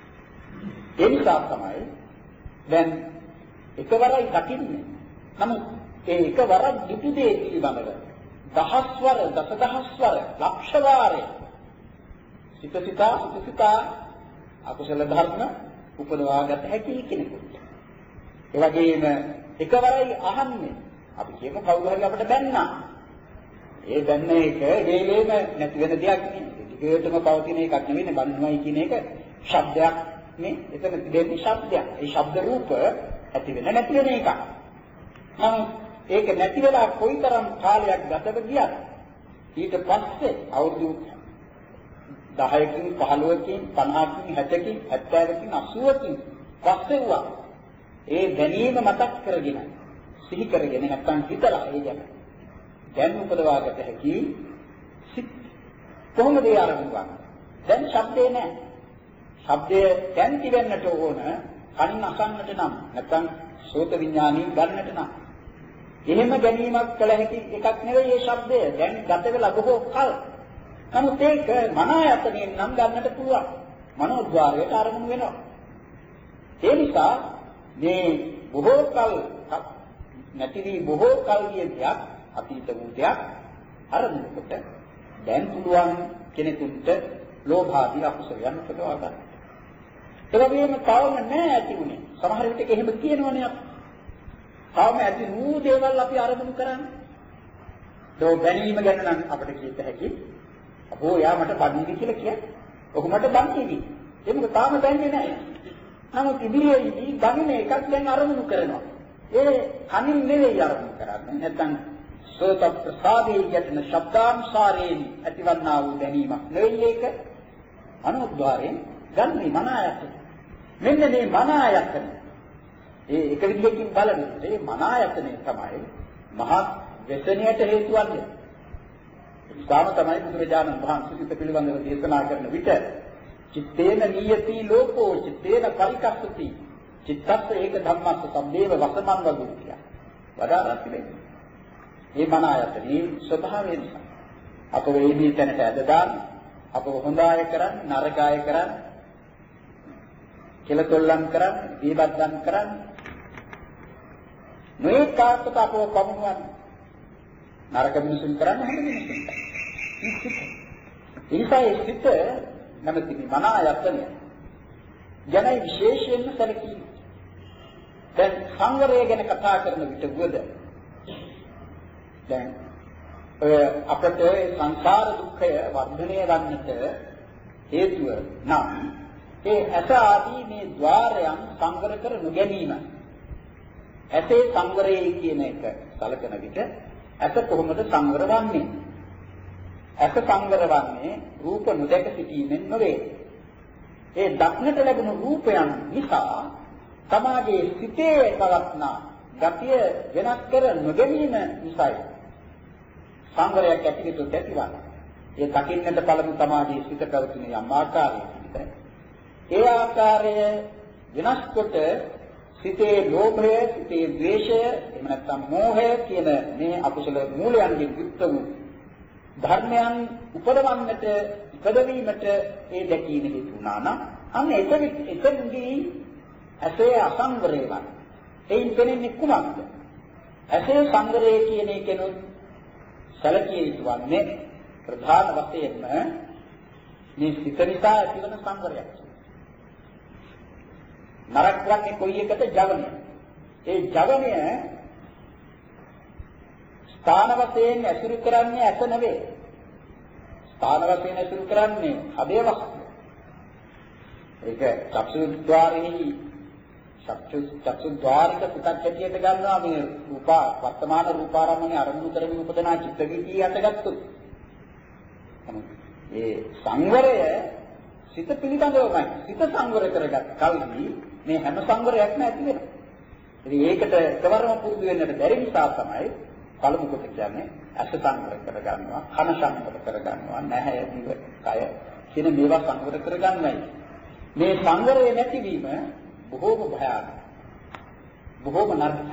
ඒ නිසා තමයි දැන් එකවරයි දකින්නේ. නමුත් ඒ එකවරක් දුටු දේ පිළිබඳව දහස්වර දසදහස්වර ලක්ෂ වාරය සිත සිතා සිත සිතා අකුසල ධර්ම උපදවාගත හැකි කෙනෙකුට. ඒ වගේම එකවරයි අහන්නේ අපි කියමු කවුරු හරි අපිට බැන්නා. ඒ බැන්න එක වේලේම නැති වෙන දෙයක් නෙවෙයි. ඒකටම පවතින එකක් නෙවෙයි බන්නවයි කියන එක ශබ්දයක් නේ. එතන තිබෙන්නේ ශබ්දයක්. ඒ ශබ්ද රූප ඇති වෙන නැති වෙන එකක්. නමුත් ඒක නැති වෙලා කොයිතරම් කාලයක් ගතව ගියත් ඊට පස්සේ අවුරුදු දහයකින් පහළොවකින් පනහකින් හැටකින් හැත්තෑවකින් අසූවකින් පස්සේ වුණා. ඒ දැනීම මතක් කරගෙන සිහි කරගෙන නැත්නම් හිතලා ඒ ගැන දැන් උපදවාගත හැකි සිත් කොහොමද ඒ ආරම්භ වන්නේ? දැන් ශබ්දේ නැහැ. ශබ්දය දැන් තිබෙන්නට ඕන කනින් අසන්නට නම් නැත්නම් සෝත විඥානී ගන්නට නම්. එහෙම ගැනීමක් කළ හැකි එකක් නෙවෙයි මේ ශබ්දය. දැන් ගත වෙලා බොහෝ කල. නමුත් ඒක මන ආයතනයෙන් නම් ගන්නට පුළුවන්. මනෝද්වාරයට ආරම්භ වෙනවා. ඒ නිසා මේ බොහෝ කල නැති වී බොහෝ කල් ගිය දෙයක් අතීත වූ දෙයක් ආරම්භ කොට දැන් පුළුවන් කෙනෙකුට ලෝභ ආදී අකුසලයන් උපදවා ගන්න. ඒ වගේම තවම නැහැ ඇති උනේ. සමහර විටක එහෙම කියනවනේ අපි. තවම ඇති වූ දේවල් අපි ආරම්භ කරන්නේ. දෝ බැනීම ගැන නම් අපිට කියත හැකි. අපෝ යා මට බඳින්න කියලා කියන්නේ. ඔහු මට බඳින්නේ. ඒක මොකද තාම බැන්නේ නැහැ. නමුත් ඉදිරියේදී බඳින එකක් දැන් ආරම්භ කරනවා. ඒ කනින් නෙවෙයි ආරම්භ කරන්නේ. නැත්නම් සෝත ප්‍රසාදේ යටන ශබ්දානුසාරයෙන් ඇතිවන්නා වූ දැනීමක් නෙවෙයි ඒක. අනුද්වාරයෙන් ගන්නේ මන ආයතන. මෙන්න මේ මන ආයතන. ඒ එක විදිහකින් බලනකොට මේ මන ආයතනය තමයි මහා ව්‍යසනයට හේතු වන්නේ. ඒකම තමයි බුදුරජාණන් වහන්සේ සිත පිළිබඳව දේශනා කරන විට චිත්තේන නියති ලෝකෝ චිත්තේන පරිකස්සති චිත්තස්ස ඒක ධම්මස්ස සම්දේව වසමං වදුක්ඛය. වඩා රැකෙන්නේ. මේ මන ආයතනයේ ස්වභාවය නිසා අප වේදී තැනට ඇද දාන්න අප හොඳාය කරන් නරකාය කරන් කෙලතොල්ලම් කරන් දීබද්දම් කරන් මේ කාර්යකට අපව පමුණුවන්න නරක මිනිසුන් කරන්නේ හැම මිනිසුන්. ඉන්සයි සිත නැමැති මන ආයතනය ජනයි විශේෂයෙන්ම සැලකී. දැන් සංවරය ගැන කතා කරන විට වුවද දැන් ඔය අපට සංසාර දුක්ඛය වර්ධනය වන්නට හේතුව නම් ඒ ඇස ආදී මේ ద్వාරයන් සංවර කර නොගැනීම. ඇසේ සංවරය කියන එක සැලකන විට ඇස කොහොමද සංවර වන්නේ? ඇස සංවර වන්නේ රූප නොදැක සිටීමෙන් නොවේ. ඒ දක්නට ලැබුණු රූපයන් නිසා තමාගේ සිතේ පවත්නා ගතිය වෙනස් කර නොගැනීම නිසායි සංවරයක් ඇතිවෙතු ඇතිවන්නේ. ඒ දකින්නට පළමු තමාගේ සිත පැවතුන යම් ආකාරයකට ඒ ආකාරය වෙනස් කොට සිතේ ලෝභය, සිතේ ද්වේෂය, එහෙම නැත්නම් මෝහය කියන මේ අකුසල මූලයන්ගෙන් යුක්ත වූ ධර්මයන් උපදවන්නට, උපදවීමට ඒ දැකීම හේතු වුණා නම් අන්න එතනදී ඇසේ අසංවරය වන්. එයින් පෙනෙන්නේ කුමක්ද? ඇසේ සංවරය කියන එකනොත් සැලකිය යුතු වන්නේ ප්‍රධාන වශයෙන්ම මේ සිත නිසා ඇතිවන සංවරයක්. නරක වන්නේ කොයි එකද? ජවනය. ඒ ජවනය ස්ථාන වශයෙන් ඇසුරු කරන්නේ ඇස නෙවේ. ස්ථාන වශයෙන් ඇසුරු කරන්නේ හදේ වස්තුව. ඒක චක්ෂුද්්වාරෙහි චක්ෂු චක්ෂුද්්වාරික පුතක්කතියට ගන්නවා මේ රූප වර්තමාන රූපාරම්මණය අරමුණු කරගෙන උපදනා චිත්ත වීතිය අතගත්තොත්. ඒ සංවරය සිත පිළිබඳවමයි. සිත සංවර කරගත් කල්හි මේ හැම සංවරයක්ම ඇති වෙනවා. ඉතින් ඒකට එකවරම පුරුදු වෙන්නට බැරි නිසා තමයි පළමු කොට කියන්නේ ඇස සංවර කරගන්නවා, කන සංවර කරගන්නවා, නැහැ දිව කය කියන මේවා සංවර කරගන්නයි. මේ සංවරය නැතිවීම බොහෝම භයානකයි. බොහෝම නරකයි.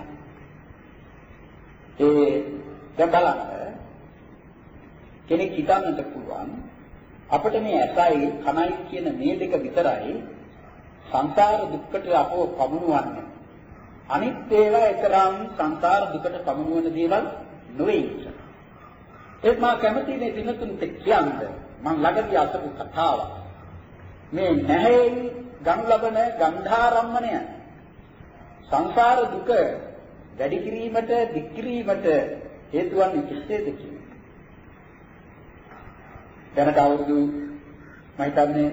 ඒ දැන් බලන්න කෙනෙක් හිතන්නට පුළුවන් අපිට මේ ඇසයි කනයි කියන මේ දෙක විතරයි සංසාර දුක්කට අපව පමුණුවන්නේ. අනිත් ඒවා ඊතරම් සංසාර දුකට පමුණුවන දේවල් නොවේ. ඒත් මා කැමති මේ දිනතුන්ට කියන්නේ මම ළඟදී අසපු කතාවක්. මේ නැහැෙන් ගනු ලබන ගන්ධාරම්මණය සංසාර දුක වැඩි කිරීමට, දික් කිරීමට හේතු වන්නේ කෙසේද කියන්නේ. දැනට අවුරුදු මම හිතන්නේ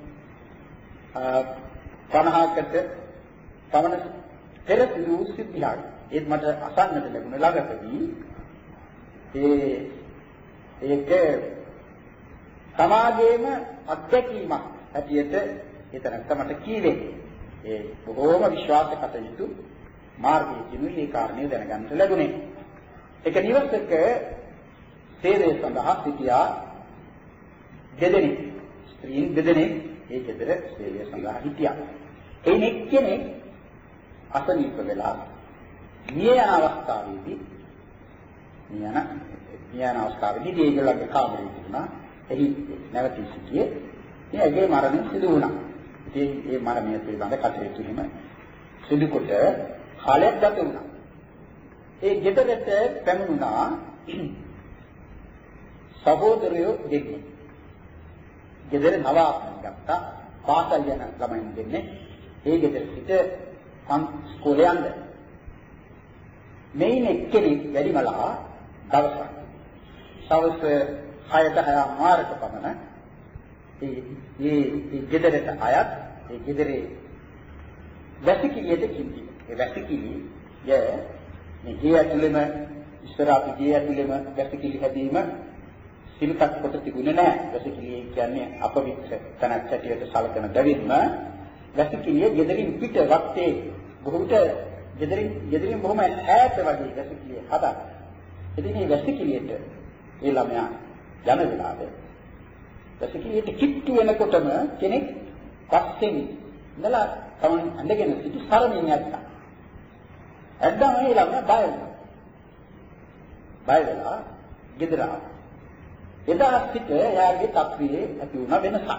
පනහකට පමණ පෙර සිදු සිද්ධියක්. ඒත් මට අසන්නට ලැබුණ ළඟදී ඒ ඒක සමාජයේම අත්දැකීමක් හැටියට ඒතරක් මට කීවේ. ඒ බොහෝම විශ්වාස කටයුතු මාර්ගයකින් මේ කාරණේ දැනගන්න ලැබුණේ. ඒක නිවසක සේවය සඳහා සිටියා දෙදෙනෙක්. ස්ත්‍රීන් දෙදෙනෙක් ඒ ගෙදර සේවය සඳහා හිටියා. එයින් එක්කෙනෙක් අසනීප වෙලා මිය යන අවස්ථාවේදී මිය යන මිය යන අවස්ථාවේදී ඒගොල්ලන්ගේ කාමරේ තිබුණා. එහි නැවතී සිටියේ. එයාගේ මරණය සිදු වුණා. ඉතින් ඒ මරණය පිළිබඳ කටයුතු හිම සිදු කොට කාලයක් ගත වුණා. ඒ ගෙදරට පැමිණුණා සහෝදරයෝ දෙන්නෙක්. ගෙදර නවාපන් ගත්තා. පාසල් යන ළමයින් දෙන්නේ. ඒ ගෙදර සිට ස්කෝලේ යන්න. මේන් එක්කෙනෙක් වැඩිමලා දවසක් සවස් හයට හය මාරක පමණ ඒ ඒ ගෙදරට අයත් ඒ ගෙදරේ වැසිකිළියට කිව්වා. ඒ වැසිකිළිය මේ ගේ ඇතුළේම ඉස්සර අපි ගේ ඇතුළේම වැසිකිළි හැදීම සිරිතක් කොට තිබුණේ නැහැ. වැසිකිළිය කියන්නේ අපවිත්‍ර තනක් ඇටියට සලකන දෙවින්ම වැසිකිළිය ගෙදරින් පිට වත්තේ බොහෝට ගෙදරින් ගෙදරින් බොහොම ඈත වගේ වැසිකිළිය හදා. ඉතින් මේ වැසිකිළියට ඒ ළමයා යන වෙලාවේ වැසිකිළියට කිට්ටු වෙනකොටම කෙනෙක් පස්සෙන් ඉඳලා තමන් ඇඳගෙන සිටි සරමින් යත්තා. ඇද්දාම ඒ ළමයා බය වුණා. බය වෙලා ගෙදර ආවා. එදා සිට එයාගේ තත්ත්වයේ ඇති වුණ වෙනසක්.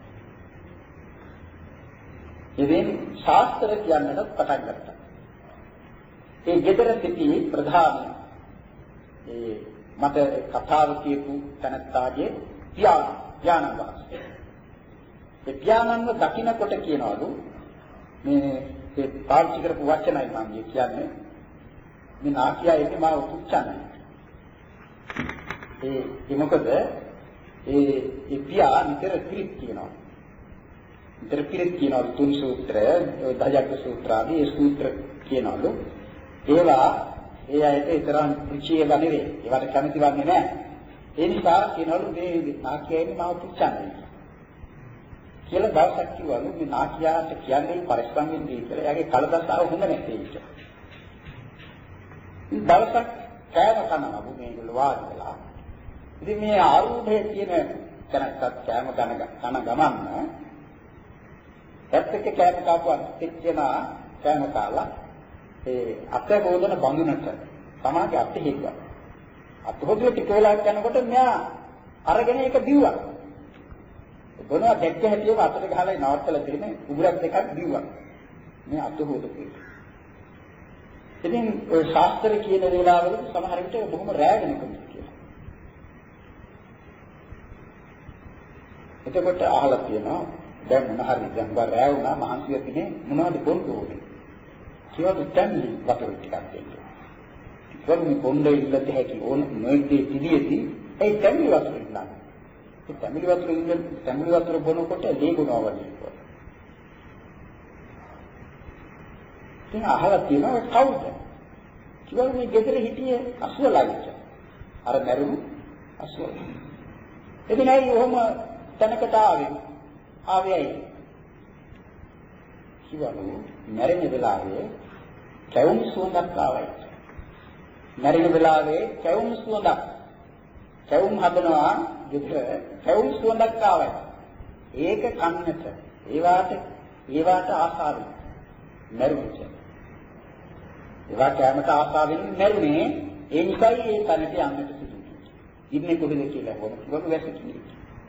ඉතින් ශාස්ත්‍ර කියන්නට පටන් ගත්තා. ඒ ගෙදර සිටි ප්‍රධාන ඒ මට කතාව කියපු තනත්තාගේ පියාණන් පියාණන් වහන්සේ. ඒ පියාණන්ව දකින්නකොට කියනවලු මේ ඒ පාවිච්චි කරපු වචනයි මම කියන්නේ. මේ නාකියා එන්නේ මාව පුච්චන්නේ. ඒ ඒ මොකද ඒ ඒ පියා නිතර පිරිත් කියනවා. නිතර පිරිත් කියනවා තුන් සූත්‍රය, දහජක සූත්‍ර ආදී ඒ සූත්‍ර කියනවලු. ඒවා ඒ අයට ඊතරම් රුචිය ගන්නේ. ඒවට කැමති වන්නේ නැහැ. ඒ නිසා කියනවලු මේ නාකියා එන්නේ මාව පුච්චන්නේ. කියලා දවසක් කිව්වලු මේ නාකියාට කියන්නේ පරිස්සම් වෙන්නේ කියලා. එයාගේ කලදස්සාව හොඳ නැත්තේ ඒක. දවසක් කෑම කනවා මේගොල්ලෝ වාඩි වෙලා. ඉතින් මේ ආරූඪයේ තියෙන කෙනෙක්වත් කෑම කන කන ගමන්න ඇත්තට කෑම කාපුවා එක්කෙනා කෑම කාලා ඒ අත හොදන බඳුනට සමාගේ අත හිටුවා. අත හොදුවේ ටික වෙලාවක් යනකොට මෙයා අරගෙන ඒක බිව්වා. බොනවා දැක්ක හැටිම අතට ගහලා නවත්තලා තියෙන උගුරක් දෙකක් බිව්වා. මේ අත හොදපේ. ඉතින් ඔය ශාස්ත්‍ර කියන වේලාවලදී සමහර විට බොහොම රැගෙන කෙනෙක් කියලා. එතකොට අහලා තියෙනවා දැන් මොන හරි දැන් බා රැ වුණා මහන්සිය තිනේ මොනවද බොන්න ඕනේ කියලා දෙන්නේ වතුර ටිකක් දෙන්න. ඒකම මේ බොන්න ඉල්ලත් හැකි ඕන නොයිදී පිළියෙති ඒ තැඹිලි වතුර ඉන්නා. ඒ තැඹිලි වතුර ඉන්න තැඹිලි වතුර බොනකොට ලේගුණා වගේ. ඉතින් අහලා තියෙනවා කවුද? කිව්වා මේ ගෙදර හිටියේ අසුවලයිට. අර මැරුණු අසුවල. එදින ඇයි ඔහොම තැනකට ආවේ? ආවේ ඇයි? කිව්වලු මැරෙන වෙලාවේ කැවුම් සුවඳක් ආවයි. මැරෙන වෙලාවේ කැවුම් සුවඳක්. කැවුම් හදනවා ගෙදර කැවුම් සුවඳක් ආවයි. ඒක කන්නට ඒවාට ඒවාට ආසාවෙන් මැරුණා. ඒවා කැමත ආසාවෙන් මැරුණේ ඒ නිසායි ඒ තැනට යන්නට සිදුවේ. ඉන්නේ කොහෙද කියලා වොන කිව්වොත් වැසිකිලි.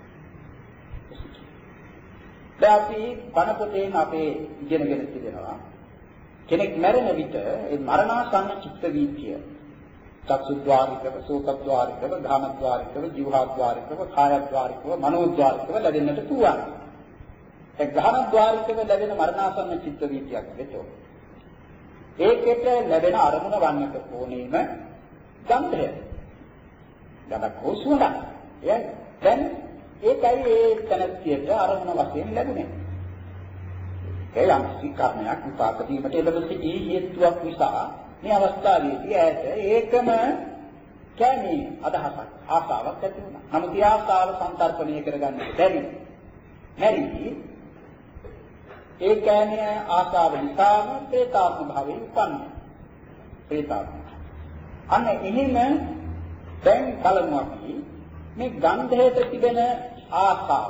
දැන් අපි බණ පොතේම අපේ ඉගෙනගෙන තිබෙනවා කෙනෙක් මැරෙන විට ඒ මරණාසන්න චිත්ත වීතිය චක්සුද්්වාරිකව, සෝතද්්වාරිකව, ධානද්්වාරිකව, ජීවහද්්වාරිකව, කායද්්වාරිකව, මනෝද්්වාරිකව ලැබෙන්නට පුළුවන්. ඒ ධානද්්වාරිකව ලැබෙන මරණාසන්න චිත්ත වීතියක් වෙතෝ. ඒකෙට ලැබෙන අරමුණ වන්නට ඕනේම ගන්ධය. ගඳක් හෝ සුවඳක්. එය දැන් ඒකයි ඒ තනත්තියට අරමුණ වශයෙන් ලැබුණේ. ඒ යම් සිකාරණයක් විපාක දීමට ලැබෙන සිටි හේතුවක් නිසා මේ අවස්ථාවේදී ඇයට ඒකම කැමී අදහසක් ආසාවක් ඇති වුණා. නමුත් ඒ ආසාව සංතරපණය කරගන්න බැරි. බැරි ඒ කියන්නේ ආසාව නිසාම ප්‍රේතාත්ම භාවයෙන් උපන්නේ. ප්‍රේතාත්ම. අන්න එහෙම දැන් බලමු අපි මේ ගන්ධයට තිබෙන ආසාව.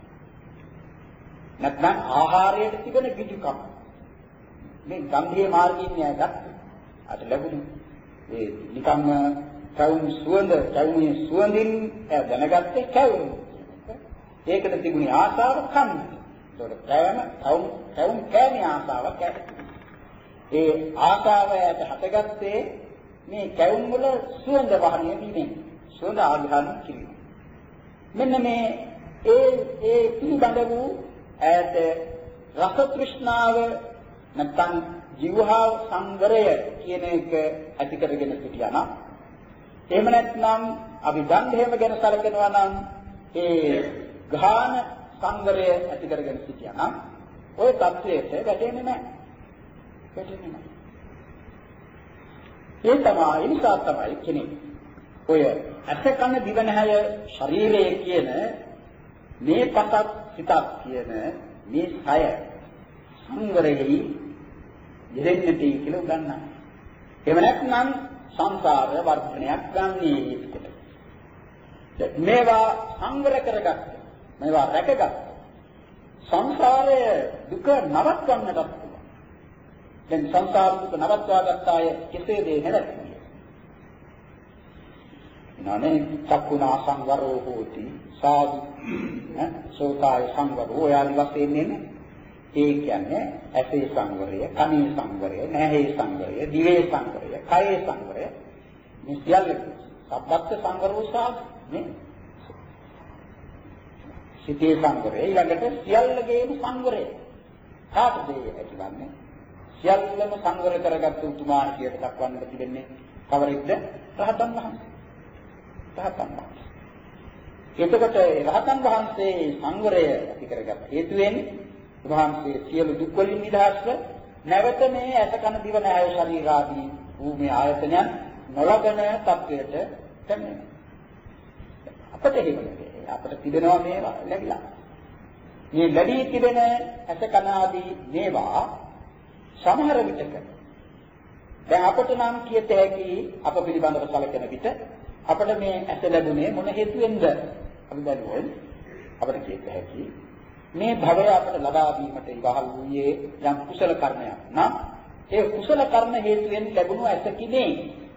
නැත්නම් ආහාරයට තිබෙන ගිජුකම. මේ ගන්ධයේ මාර්ගයෙන් යගත් අට ලැබුණු ඒ නිකම්ම කවුම් සුවඳ කවුමේ සුවඳින් දැනගත්තේ කවුම්. ඒකට තිබුණේ ආසාව කන්න. ඒකට කෑම කවුම් කවුම් කෑමේ ආසාවක් ඇති. ඒ ආසාවයට හටගත්තේ මේ කවුම් වල සුවඳ වහණය වීමෙන්. සුවඳ ආධාරණ කිරීම. මෙන්න මේ ඒ ඒ පිළිබඳ වූ ඈත රස තෘෂ්ණාව නැත්නම් ජීවහා සංවරය කියන එක ඇති කරගෙන සිටියා නම් එහෙම නැත්නම් අපි ගන්ධයම ගැන සැලකනවා නම් ඒ ගාන සංවරය ඇති කරගෙන සිටියා නම් ওই தත්වයට වැටෙන්නේ නැහැ. වැටෙන්නේ නැහැ. ඒ තමයි නිසා තමයි කෙනෙක් ඔය ඇස කන දිව නැහැය ශරීරය කියන මේ පසත් සිතක් කියන මේ සය සංවරෙහි යෙදෙන්නට කියලා උගන්වනවා. එහෙම නැත්නම් සංසාර වර්ධනයක් ගන්නේ ඒකට. මේවා සංවර කරගත්ත. මේවා රැකගත්ත. සංසාරය දුක නවත්වන්නට පුළුවන්. දැන් සංසාර දුක නවත්වා ගත්ත අය කෙසේද නැරෙන්නේ? නනේ චක්කුණා සංවරෝ හෝති සාදු ඈ සෝතාය සංවරෝ යාලි වශයෙන් නෙමෙයි. ඒ කියන්නේ ඇසේ සංවරය, කනේ සංවරය, නැහේ සංවරය, දිවේ සංවරය, කයේ සංවරය. මේ සියල්ල සබ්බත් සංවරෝ සාදු නේ. සිතේ සංවරය ඊළඟට සියල්ලගේම සංවරය. කාටද ඒ ඇතිවන්නේ? සියල්ලම සංවර කරගත්තු උතුමාන් කියලා දක්වන්නට තිබෙන්නේ කවරෙක්ද? රහතන් වහන්සේ. රහතන් වහන්සේ. එතකොට රහතන් වහන්සේ සංවරය ඇති කරගත් හේතුවෙන් වහන්සේ සියලු දුක් වලින් නිදහස්ව නැවත මේ ඇස කන දිව නැය ශරීර ආදී වූ මේ ආයතනයන් නොලබන තත්වයට පැමිණෙනවා. අපට හේතුනේ අපට තිබෙනවා මේවා ලැබිලා. මේ ලැබී තිබෙන ඇස කන ආදී මේවා සමහර විටක දැන් අපට නම් කියත හැකි අප පිළිබඳව සැලකෙන විට අපට මේ ඇස ලැබුණේ මොන හේතුවෙන්ද? අපි දන්නවා අපට කියත හැකි මේ භවය අපට ලබා දීමට ඉවහල් වූයේ යම් කුසල කර්මයක් නම් ඒ කුසල කර්ම හේතුවෙන් ලැබුණු ඇසකිනේ.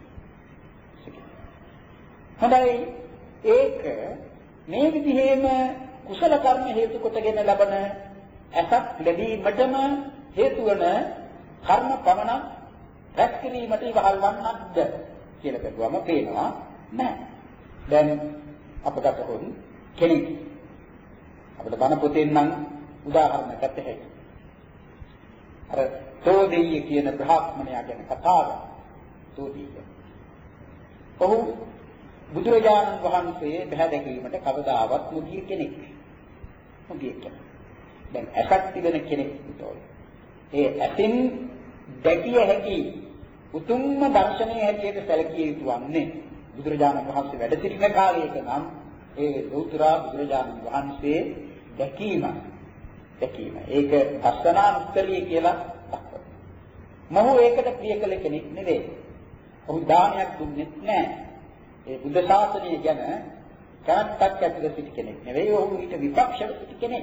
හොඳයි ඒක මේ විදිහේම කුසල කර්ම හේතු කොටගෙන ලබන ඇසක් ලැබීමටම හේතු වන කර්ම පමණ රැස් කිරීමට ඉවහල් වන්නක්ද කියලා බැලුවම පේනවා නෑ. දැන් අපකට හොන් කෙනෙක් අපිට බණ පොතෙන් නම් උදාහරණ ගත හැකියි. අර තෝදෙය කියන බ්‍රාහ්මණයා ගැන කතාව තෝදෙය. ඔහු බුදුරජාණන් වහන්සේ බහැ දැකීමට කවදාවත් මුගිය කෙනෙක්. මුගිය කෙනෙක්. දැන් ඇසක් තිබෙන කෙනෙක් විතරයි. ඒ ඇසින් දැකිය හැකි උතුම්ම දර්ශනීය හැටියට සැලකිය යුතු වන්නේ බුදුරජාණන් වහන්සේ වැඩ සිටින කාලයක නම් ඒ ලෞතර බුදුරජාණන් වහන්සේ දැකීම දැකීම ඒක දර්ශනානුත්තරිය කියලා දක්වනවා. මොහු ඒකට ප්‍රිය කළ කෙනෙක් නෙවෙයි. ඔහු දානයක් දුන්නේ නැහැ. ඒ බුද්ධ ශාසනය ගැන කැමැත්තක් ඇතිව සිටි කෙනෙක් නෙවෙයි. ඔහු ඊට විපක්ෂව සිටි කෙනෙක්.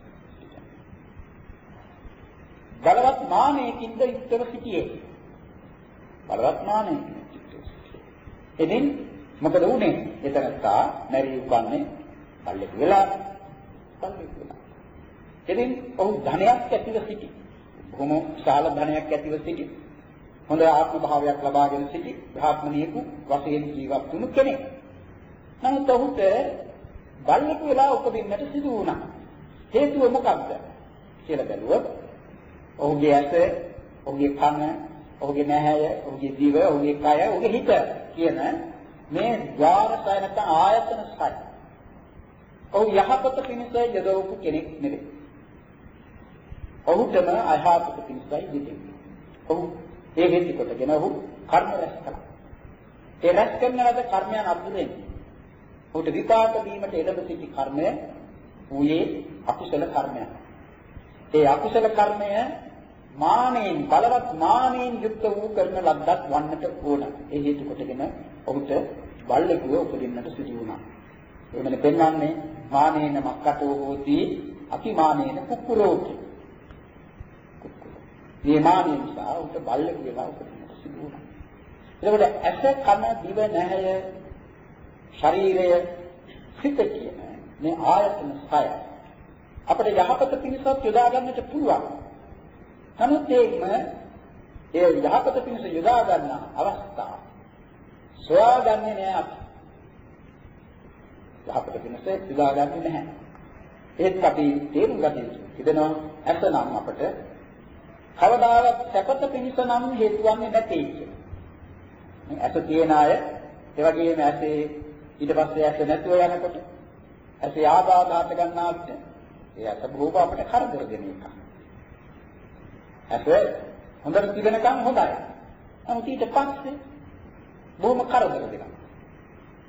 බලවත් මානයකින්ද යුක්තව සිටියේ. බලවත් මානයකින් යුක්තව සිටියේ. එදින් මොකද වුනේ? එතනත්තා මැරී උපන්නේ පල්ලෙක වෙලා පල්ලෙක වෙලා. එදින් ඔහු ධනයක් ඇතිව සිටි. බොහොම විශාල ධනයක් ඇතිව සිටි. හොඳ ආත්ම භාවයක් ලබාගෙන සිටි බ්‍රාහ්මණයෙකු වශයෙන් ජීවත් වුණු කෙනෙක්. නමුත් ඔහුට බල්ලෙකු වෙලා උපදින්නට සිදු වුණා. හේතුව මොකක්ද කියලා බැලුවොත් ඔහුගේ ඇස, ඔහුගේ කන, ඔහුගේ නැහැය, ඔහුගේ දිව, ඔහුගේ කය, ඔහුගේ හිත කියන මේ ద్వාර සය නැත්නම් ආයතන සය. ඔහු යහපත පිණිස යදවපු කෙනෙක් නෙවෙයි. ඔහුටම අයහපත පිණිසයි යෙදෙන්නේ. ඔහු ඒ හේතු කොටගෙන ඔහු කර්ම රැස් කළා. ඒ රැස් කරන ලද කර්මයන් අතුරෙන් ඔහුට විපාක දීමට එළඹ සිටි කර්මය ඌයේ අකුසල කර්මයක්. ඒ අකුසල කර්මය මානෙන් බලවත් මානෙන් යුක්ත වූ කරන ලද්දක් වන්නට ඕන. ඒ හේතු කොටගෙන ඔහුට බල්ලෙකුව උපදින්නට සිදු වුණා. එමෙන්න පෙන්වන්නේ මානේන මක්කටෝ හෝති අතිමානේන කුක්කුරෝති. මේ මානෙ නිසා උට බල්ලෙකු වෙලා උපදින්නට සිදු වුණා. එතකොට ඇස කන දිව නැහැය ශරීරය සිත කියන මේ ආයතන හය අපිට යහපත පිණිසත් යොදා ගන්නට පුළුවන්. නමුත් ඒකම ඒ යහපත පිණිස යොදා ගන්න අවස්ථාව සොයාගන්නේ නෑ අපි. යහපත පිණිස යොදා ගන්නේ නැහැ. ඒත් අපි තේරුම් ගන්න යුතු තිබෙනවා ඇස නම් අපට කවදාවත් සැපත පිණිස නම් හේතු වන්නේ නැtei කියලා. මේ ඇස තියන අය ඒ වගේම ඇසේ ඊට පස්සේ ඇස නැතුව යනකොට ඇසේ ආබාධාත ගන්නාට ඒ ඇස බොහෝ අපිට කරදර දෙන එක. ඇස හොඳට තිබෙනකම් හොඳයි. නමුත් ඊට පස්සේ බොහොම කරදර දෙනවා.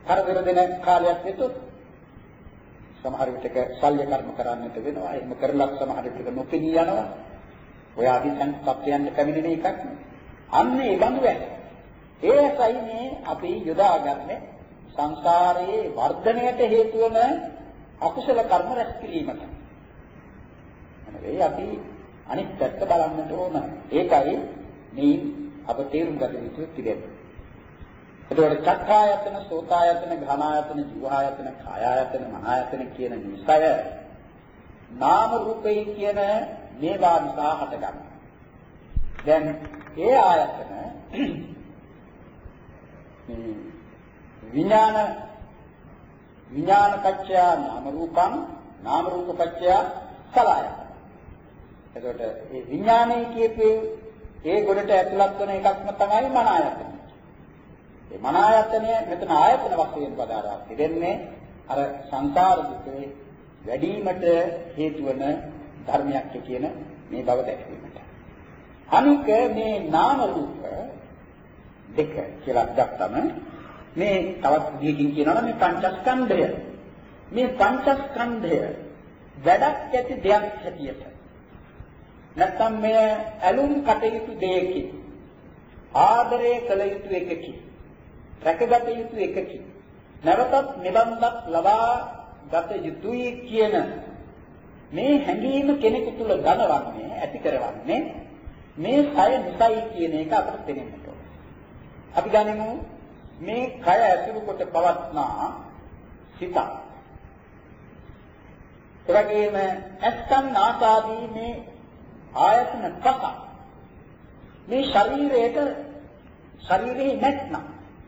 කරදර දෙන කාලයක් විතර සමහර විටක ශල්‍ය කර්ම කරන්නට වෙනවා. එහෙම කරලත් සමහර විටක නොපෙනී යනවා. ඔය ආදී සංස්කප්පයන් පැමිණෙන එකක්. අන්න ඒ බඳු වැඩ. ඒ ඇසයි මේ අපි යොදාගන්නේ සංසාරයේ වර්ධනයට හේතු වන අකුසල කර්ම රැස් කිරීමට. එනේ අපි අනිත් පැත්ත බලන්නට ඕන. ඒකයි මේ අප තේරුම් ගත යුතු තිබෙන්නේ. එතකොට චක්ඛායතන, සෝතායතන, ඝානායතන, ජීවායතන, කායායතන, මනායතන කියන නිසය නාම රූපේ කියන මේවා නිසා හටගන්නවා. දැන් ඒ ආයතන මේ විඥාන විඥාන පත්‍ය නාම රූපං, නාම රූප පත්‍ය සලආයතන. එතකොට මේ විඥානයේ කියපේ ඒ ගොඩට ඇතුළත් වෙන එකක්ම තමයි මන ආයතන. මේ මන ආයතනය මෙතන ආයතන වශයෙන් පදාරා තිබෙන්නේ අර සංසාර දුකේ වැඩිවීමට හේතු වන ධර්මයක් කියන මේ බව දැක්වීමට. අනික මේ නාම රූප දෙක කියලා ගත්තම මේ තවත් විදිහකින් කියනවා මේ පංචස්කන්ධය. මේ පංචස්කන්ධය වැඩක් ඇති දෙයක් හැටියට නැත්නම් මේ ඇලුම් කටයුතු දෙයකි. ආදරය කළ යුතු එකකි. රැකගත යුතු එකකි. නැවතත් නිබන්ධක් ලබා ගත යුතුයි කියන මේ හැඟීම කෙනෙකු තුල ගලවන්නේ ඇති කරවන්නේ මේ කය නිසයි කියන එක අපට තේරෙන්නට ඕන. අපි ගනිමු මේ කය ඇසුරු කොට පවත්නා සිත. ඒ වගේම අස්කන් නාසාදී මේ ආයතන පහ මේ ශරීරයට ශරීරේ නැත්නම්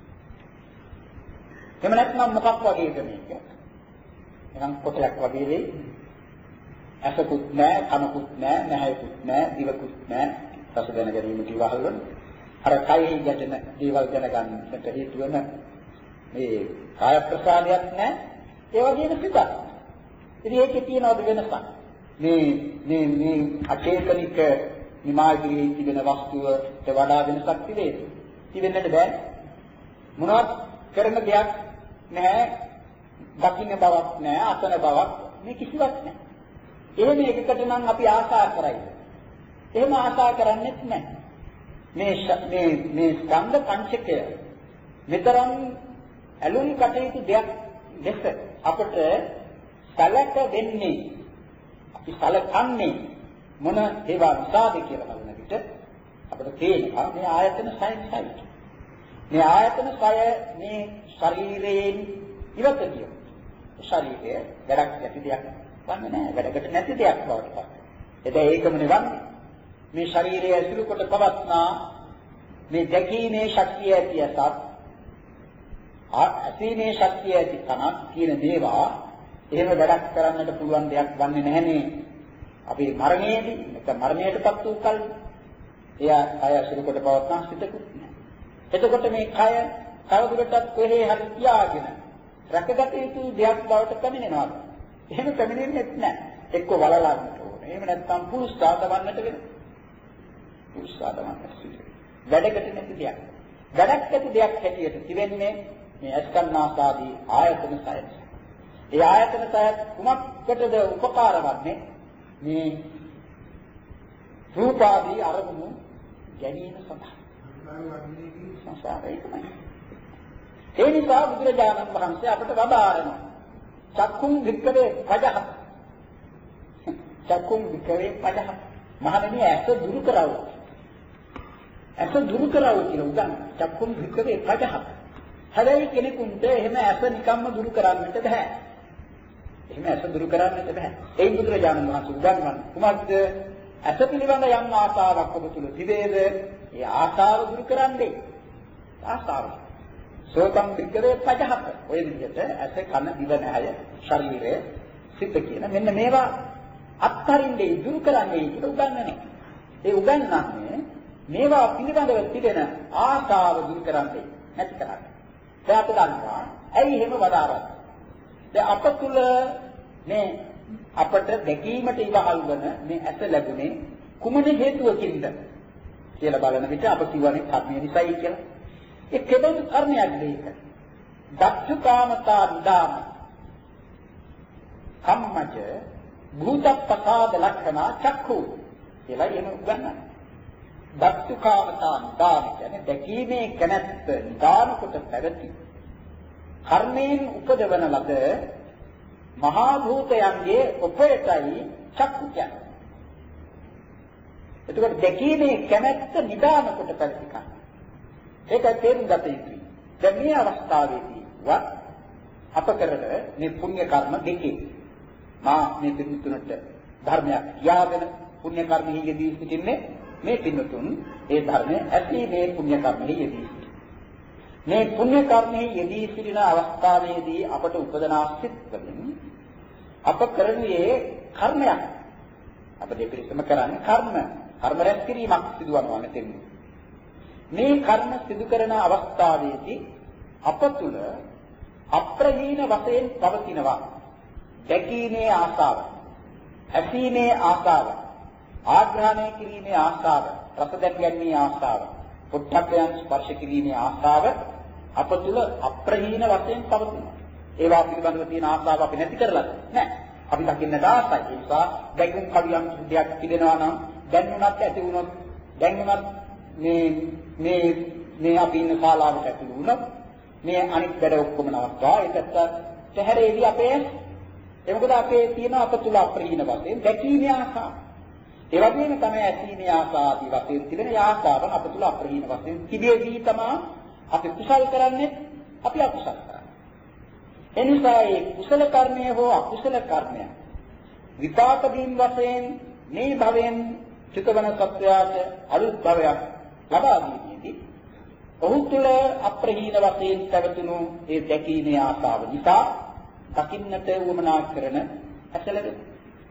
එහෙම නැත්නම් මොකක් වගේද මේක? නිකන් කොටයක් වගේ වෙයි. ඇසකුත් නැහැ, කනකුත් නැහැ, නැහැකුත් නැහැ, දිවකුත් නැහැ. රස දැන ගැනීම දිවහල් වල අර කයෙහි ගැටෙන දේවල් දැනගන්නට හේතු වෙන මේ කාය ප්‍රසාදයක් නැහැ. ඒ වගේම සිතක්. ඉතින් ඒකේ තියෙනවද වෙනසක්? මේ මේ මේ අචේතනික නිමාගිරේ තිබෙන වස්තුවට වඩා වෙනසක් තිබේද? තිබෙන්නට බෑ. මොනවත් කරන දෙයක් නැහැ. දකින්න බවක් නැහැ, අසන බවක් මේ කිසිවක් නැහැ. එහෙම එකකට නම් අපි ආශා කරයිද? එහෙම ආශා කරන්නේත් නැහැ. මේ මේ මේ ස්කන්ධ පංචකය මෙතරම් ඇලුම් කටයුතු දෙයක් දෙස අපට සැලක වෙන්නේ අපි සැලකන්නේ මොන ඒවා නිසාද කියලා බලන විට අපිට තේරෙනවා මේ ආයතන සයයි. මේ ආයතන සය මේ ශරීරයෙන් ඉවතදිය. ශරීරය වැඩක් නැති දෙයක් වන්නේ නැහැ. වැඩකට නැති දෙයක් බවට පත්. එතැ ඒකම නෙවන්නේ. මේ ශරීරය ඇසුරු කොට පවත්නා මේ දැකීමේ ශක්තිය ඇති අසත් ආසීනේ ශක්තිය ඇති තනක් කියන දේවා එහෙම වැඩක් කරන්නට පුළුවන් දෙයක් වන්නේ නැහනේ. අපි මරණයේදී නැත්නම් මරණයටපත් වූ කල එයා කය ඇසුරු කොට පවත්නා සිතකුත් නැහැ. එතකොට මේ කය තවදුරටත් කොහේ හරි තියාගෙන රැකගත යුතු දෙයක් බවට පැමිණෙනවා. එහෙම පැමිණෙන්නේ නැහැ. එක්ක වලලන්නට ඕනේ. එහෙම නැත්නම් පුරුෂාදවන්නට වෙනවා. පුරුෂාදවන්නට සිදුවේ. වැඩකට නැති දෙයක්. වැඩක් ඇති දෙයක් හැටියට තිබෙන්නේ මේ අස්කන්නාසාදී ආයතන සයයි. ඒ ආයතන සය කුමක්කටද උපකාර වන්නේ? මේ රූපාදී අරමුණු ගැනීම සඳහා. සංසාරේකමයි. ඒ නිසා බුදුරජාණන් වහන්සේ අපට වදාරනවා චක්කුම් වික්කවේ පජහ. චක්කුම් වික්කවේ පජහ. මහණෙනි ඇස දුරු කරව. ඇස දුරු කරව කියලා උගන් චක්කුම් වික්කවේ පජහ. හැබැයි කෙනෙකුට එහෙම ඇස නිකම්ම දුරු කරන්නට බෑ. එහෙම ඇස දුරු කරන්නට බෑ. ඒ බුදුරජාණන් වහන්සේ උගන්වන්නේ කුමක්ද? ඇස පිළිබඳ යම් ආසාවක් ඔබ තුල තිබේද? ඒ ආසාව දුරු කරන්නේ. ආසාව. සෝතම් වික්කවේ පජහ. ඔය විදිහට ඇස කන දිව නැය ශරීරය සිත කියන මෙන්න මේවා අත්තරින්නේ දුරු කරන්නේ කියලා උගන්වනවා. ඒ උගන්වන්නේ මේවා පිළිබඳව තිබෙන ආසාව දුරු කරන්නේ නැති කරන්නේ. දැන් අප දන්නවා ඇයි එහෙම වදාරන්නේ? දැන් අප තුල මේ අපට දැකීමට ඉවහල් වන මේ ඇස ලැබුණේ කුමන හේතුවකින්ද කියලා බලන විට අප කියවනේ කර්මය නිසායි කියලා. ඒ කෙබඳු කර්මයක්ද ඒක? දක්ඛකාමතා නිදාන කම්මජ භූතප්පසාද ලක්ෂණ චක්ඛු කියලා එහෙම උගන්වනවා. දක්ඛකාමතා නිදාන කියන්නේ දැකීමේ කැමැත්ත නිදාන කොට පැවති කර්මයෙන් උපදවන ලද මහා භූතයන්ගේ උපයටයි චක්ඛු කියන්නේ. එතකොට දැකීමේ කැමැත්ත නිදාන කොට පැවති කම. ඒකයි තේරුම් ගත යුතුයි. දැන් මේ අවස්ථාවේදී වත් අප කරන මේ පුණ්‍ය කර්ම දෙකේ මා මේ පින්තුනට ධර්මයක් කියාගෙන පුණ්‍ය කර්මෙහි යෙදී සිටින්නේ මේ පින්තුන් ඒ ධර්මයේ ඇතිමේ පුණ්‍ය කර්මෙහි යෙදී සිටින. මේ පුණ්‍ය කර්මෙහි යෙදී සිටින අවස්ථාවේදී අපට උපදනා සිත් වලින් අප කරන්නේ කර්මයක්. අප දෙපිරිසම කරන්නේ කර්ම. කර්ම රැස් කිරීමක් සිදුවනවා නැතෙන්නේ. මේ කර්ම සිදු කරන අවස්ථාවේදී අප තුළ අප්‍රහීන වශයෙන් පවතිනවා දැකීමේ ආසාව, ඇසීමේ ආසාව, ආග්‍රහණය කිරීමේ ආසාව, රස දැකීමේ ආසාව, පොට්ටබ්බයන් ස්පර්ශ කිරීමේ ආසාව අප තුළ අප්‍රහීන වශයෙන් පවතිනවා. ඒවා පිළිබඳව තියෙන ආසාව අපි නැති කරලාද? නැහැ. අපි දකින්නට ආසයි. ඒ නිසා දැකුම් කවියන් දෙයක් පිළිනවා නම් දැන් උනත් ඇති වුණොත් දැන් උනත් මේ මේ මේ අපි ඉන්න ශාලාවට ඇතුළු වුණොත් මේ අනිත් වැඩ ඔක්කොම නවත්වා ඒකට තැහැරේදී අපේ ඒ මොකද අපේ තියෙන අප තුල අප්‍රහීන වශයෙන් දැකීමේ ආසාව. ඒ වගේම තමයි ඇසීමේ ආසාව ආදී වශයෙන් තිබෙන ආසාව අප තුල අප්‍රහීන වශයෙන් තිබෙදී තමයි අපි කුසල් කරන්නේ අපි අකුසල් කරන්නේ. එනිසා මේ කුසල කර්මය හෝ අකුසල කර්මය විපාක දීම් වශයෙන් මේ භවයෙන් චිතවන සත්‍යයට අලුත් භවයක් ලබා දීමේදී ඔහු තුළ අප්‍රහීන වශයෙන් පැවතුණු ඒ දැකීමේ ආසාව නිසා දකින්නට උවමනා කරන ඇස ලැබෙනවා.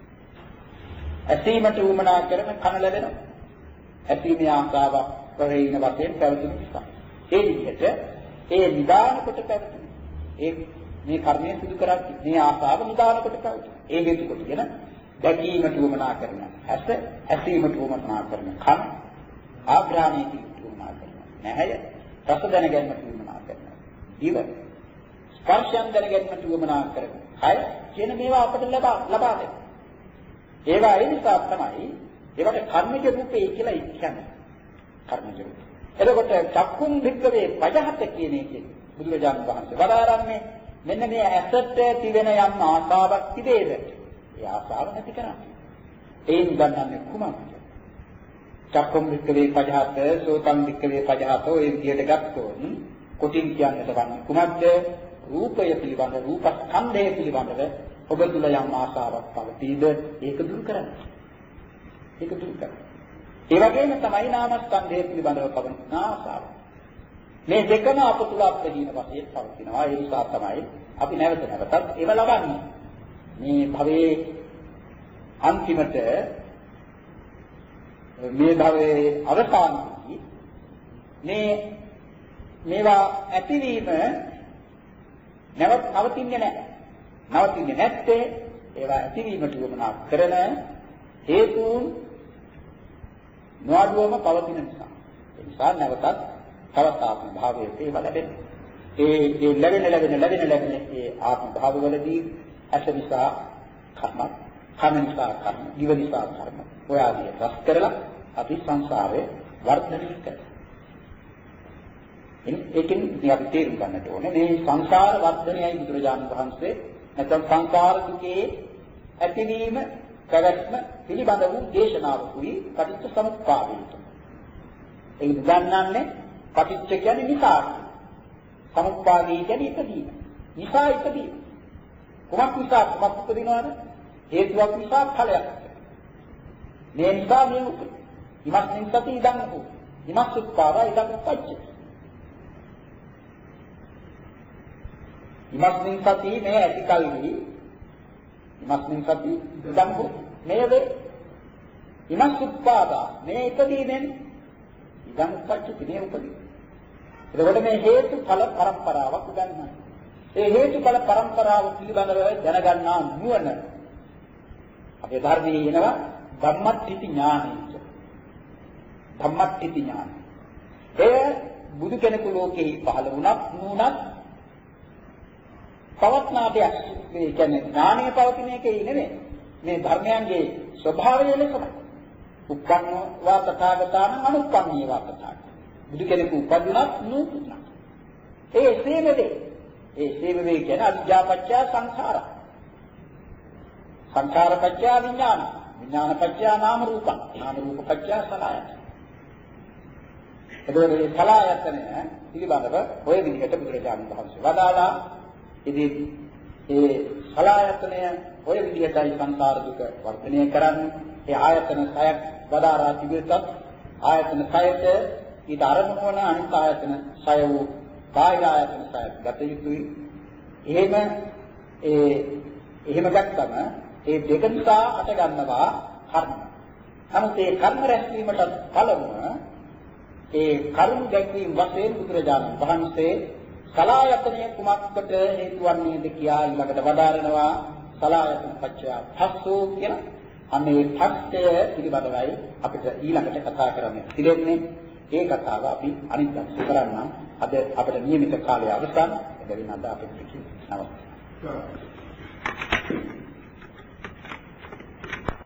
ඇසීමට උවමනා කරන කන ලැබෙනවා. ඇසීමේ ආසාව ප්‍රහීන වශයෙන් පැවතුණු නිසා. ඒ විදිහට ඒ නිදාන කොට පැවතුණු ඒ මේ කර්මය සිදු කරන්නේ මේ ආසාව නිදාන කොට පැවතුණු. ඒ හේතු කොටගෙන දැකීමට උවමනා කරන ඇස, ඇසීමට උවමනා කරන කන, ආග්‍රහණය කිරීමට උවමනා කරන නැහැය, රස දැනගැනීමට උවමනා කරන දිව, ස්පර්ශයන් දැනගැනීමට උවමනා කරන කය කියන මේවා අපට ලබා ලබා දෙනවා. ඒවා ඒ නිසා තමයි ඒවට කර්මජ රූපේ කියලා කියන්නේ. කර්මජ රූප. එතකොට චක්කුම් භික්කවේ පජහත කියන එකේ බුදුරජාණන් වහන්සේ වදාරන්නේ මෙන්න මේ ඇසට තිබෙන යම් ආසාවක් තිබේද? ඒ ආසාව නැති කරන්නේ. ඒන් ගන්නන්නේ කුමක්ද? චක්කුම් භික්කවේ පජහත, සෝතම් භික්කවේ පජහතෝ ඒ විදිහට ගත්තොත් කොටින් කියන්නට වන්නේ කුමක්ද? රූපය පිළිබඳ රූප ස්කන්ධය පිළිබඳව ඔබ තුල යම් ආසාවක් පවතීද? ඒක දුරු කරන්න. ඒක දුරු කරන්න. ඒ වගේම තමයි නාමස්කන්ධය පිළිබඳව පවතින ආසාව. මේ දෙකම අප තුල අපදීන වශයෙන් පවතිනවා. ඒ නිසා තමයි අපි නැවත නැවතත් ඒව ලබන්නේ. මේ භවයේ අන්තිමට මේ භවයේ අවසානයේදී මේ මේවා ඇතිවීම නැවත නවතින්නේ නැහැ. නවතින්නේ නැත්තේ ඒවා ඇතිවීමට උවමනා කරන හේතුන් නොඅඩුවම පවතින නිසා. ඒ නිසා නැවතත් තවත් ආත්ම භාවයේ ඒව ලැබෙනවා. ඒ ඒ ලැබෙන ලැබෙන ලැබෙන ලැබෙන ඒ ආත්ම භාවවලදී ඇස නිසා කර්ම, කන නිසා කර්ම, දිව නිසා කර්ම, ඔය ආදී රස කරලා අපි සංසාරේ වර්ධනය කරනවා. ඒකෙන් අපි තේරුම් ගන්නට ඕනේ මේ සංසාර වර්ධනයයි බුදුරජාණන් වහන්සේ නැත්නම් සංසාර දුකේ ඇතිවීම පැවැත්ම පිළිබඳ වූ දේශනාවකුයි පටිච්ච සමුප්පාදය. ඒක ගන්නන්නේ පටිච්ච කියන්නේ නිසා. සමුප්පාදය කියන්නේ ඉපදීම. නිසා ඉපදීම. කොහොමද නිසා කොහොමද ඉපදිනවද? හේතුවක් නිසා ඵලයක්. මේ නිසා මේ උප. ඉමස්මින් සති ඉදං උප. ඉමස් උත්පාදා ඉදං උපච්ච. ඉමස්මින් සති මේ ඇති කල්හි ඉමස්මින් සති ඉදං උප. මේ වේ ඉමස් උත්පාදා මේ ඉපදීමෙන් ඉදං උපච්ච මේ උපදී. එතකොට මේ හේතු ඵල පරම්පරාවක් උගන්වනවා. ඒ හේතුඵල පරම්පරාව පිළිබඳව දැනගන්නා නුවණ අපේ ධර්මයේ එනවා ධම්මට්ඨිති ඥානය. ධම්මට්ඨිති ඥානය. ඒ බුදු කෙනෙකු ලෝකේ පහළ වුණත් නුනත් පවත්නා දෙයක්. මේ කියන්නේ ඥානීය පවතින එකේ නෙමෙයි. මේ ධර්මයන්ගේ ස්වභාවය ලෙසම. උප්පන්නවා තථාගතාන අනුප්පන්නේවා තථාගත. බුදු කෙනෙකු උපදිනත් නුදුනා. ඒ සේමවේ. ඒ සේමවේ කියන්නේ අවිජ්ජාපච්චය සංඛාර. සංඛාරපච්චය විඥාන. විඥානපච්චය නාම රූප. නාම රූපපච්චය සලආයතන. එතකොට මේ සලආයතන පිළිබඳව ඔය විදිහට බුදුරජාණන් වහන්සේ වදාළා. ඉතින් ඒ සලආයතනය ඔය විදිහටයි සංසාර දුක වර්ධනය කරන්නේ. ඒ ආයතන සයක් වදාරා තිබෙතත් ආයතන සයට ඊට අරමුණ වන අනිත් ආයතන සය වූ බාහිර ආයතන සය ගත යුතුයි. එහෙම ඒ එහෙම ගත්තම ඒ දෙක නිසා අට ගන්නවා කර්ම. නමුත් ඒ කර්ම රැස්වීමට පළමුව ඒ කර්ම දැක්වීම වශයෙන් බුදුරජාණන් වහන්සේ සලආයතනය කුමක්කට හේතු වන්නේද කියා ඊළඟට වදාරනවා. සලආයතන පත්‍ය භස්සෝ කියන අනේ භක්තය පිළිබඳවයි අපිට ඊළඟට කතා කරන්න තිබෙන්නේ. ඒ කතාව අපි අනිත් දවසේ කරන්නම්. අද අපිට නියමිත කාලය අවසන්. එබැවින් අද අපිට කිව්වා. නමස්කාර.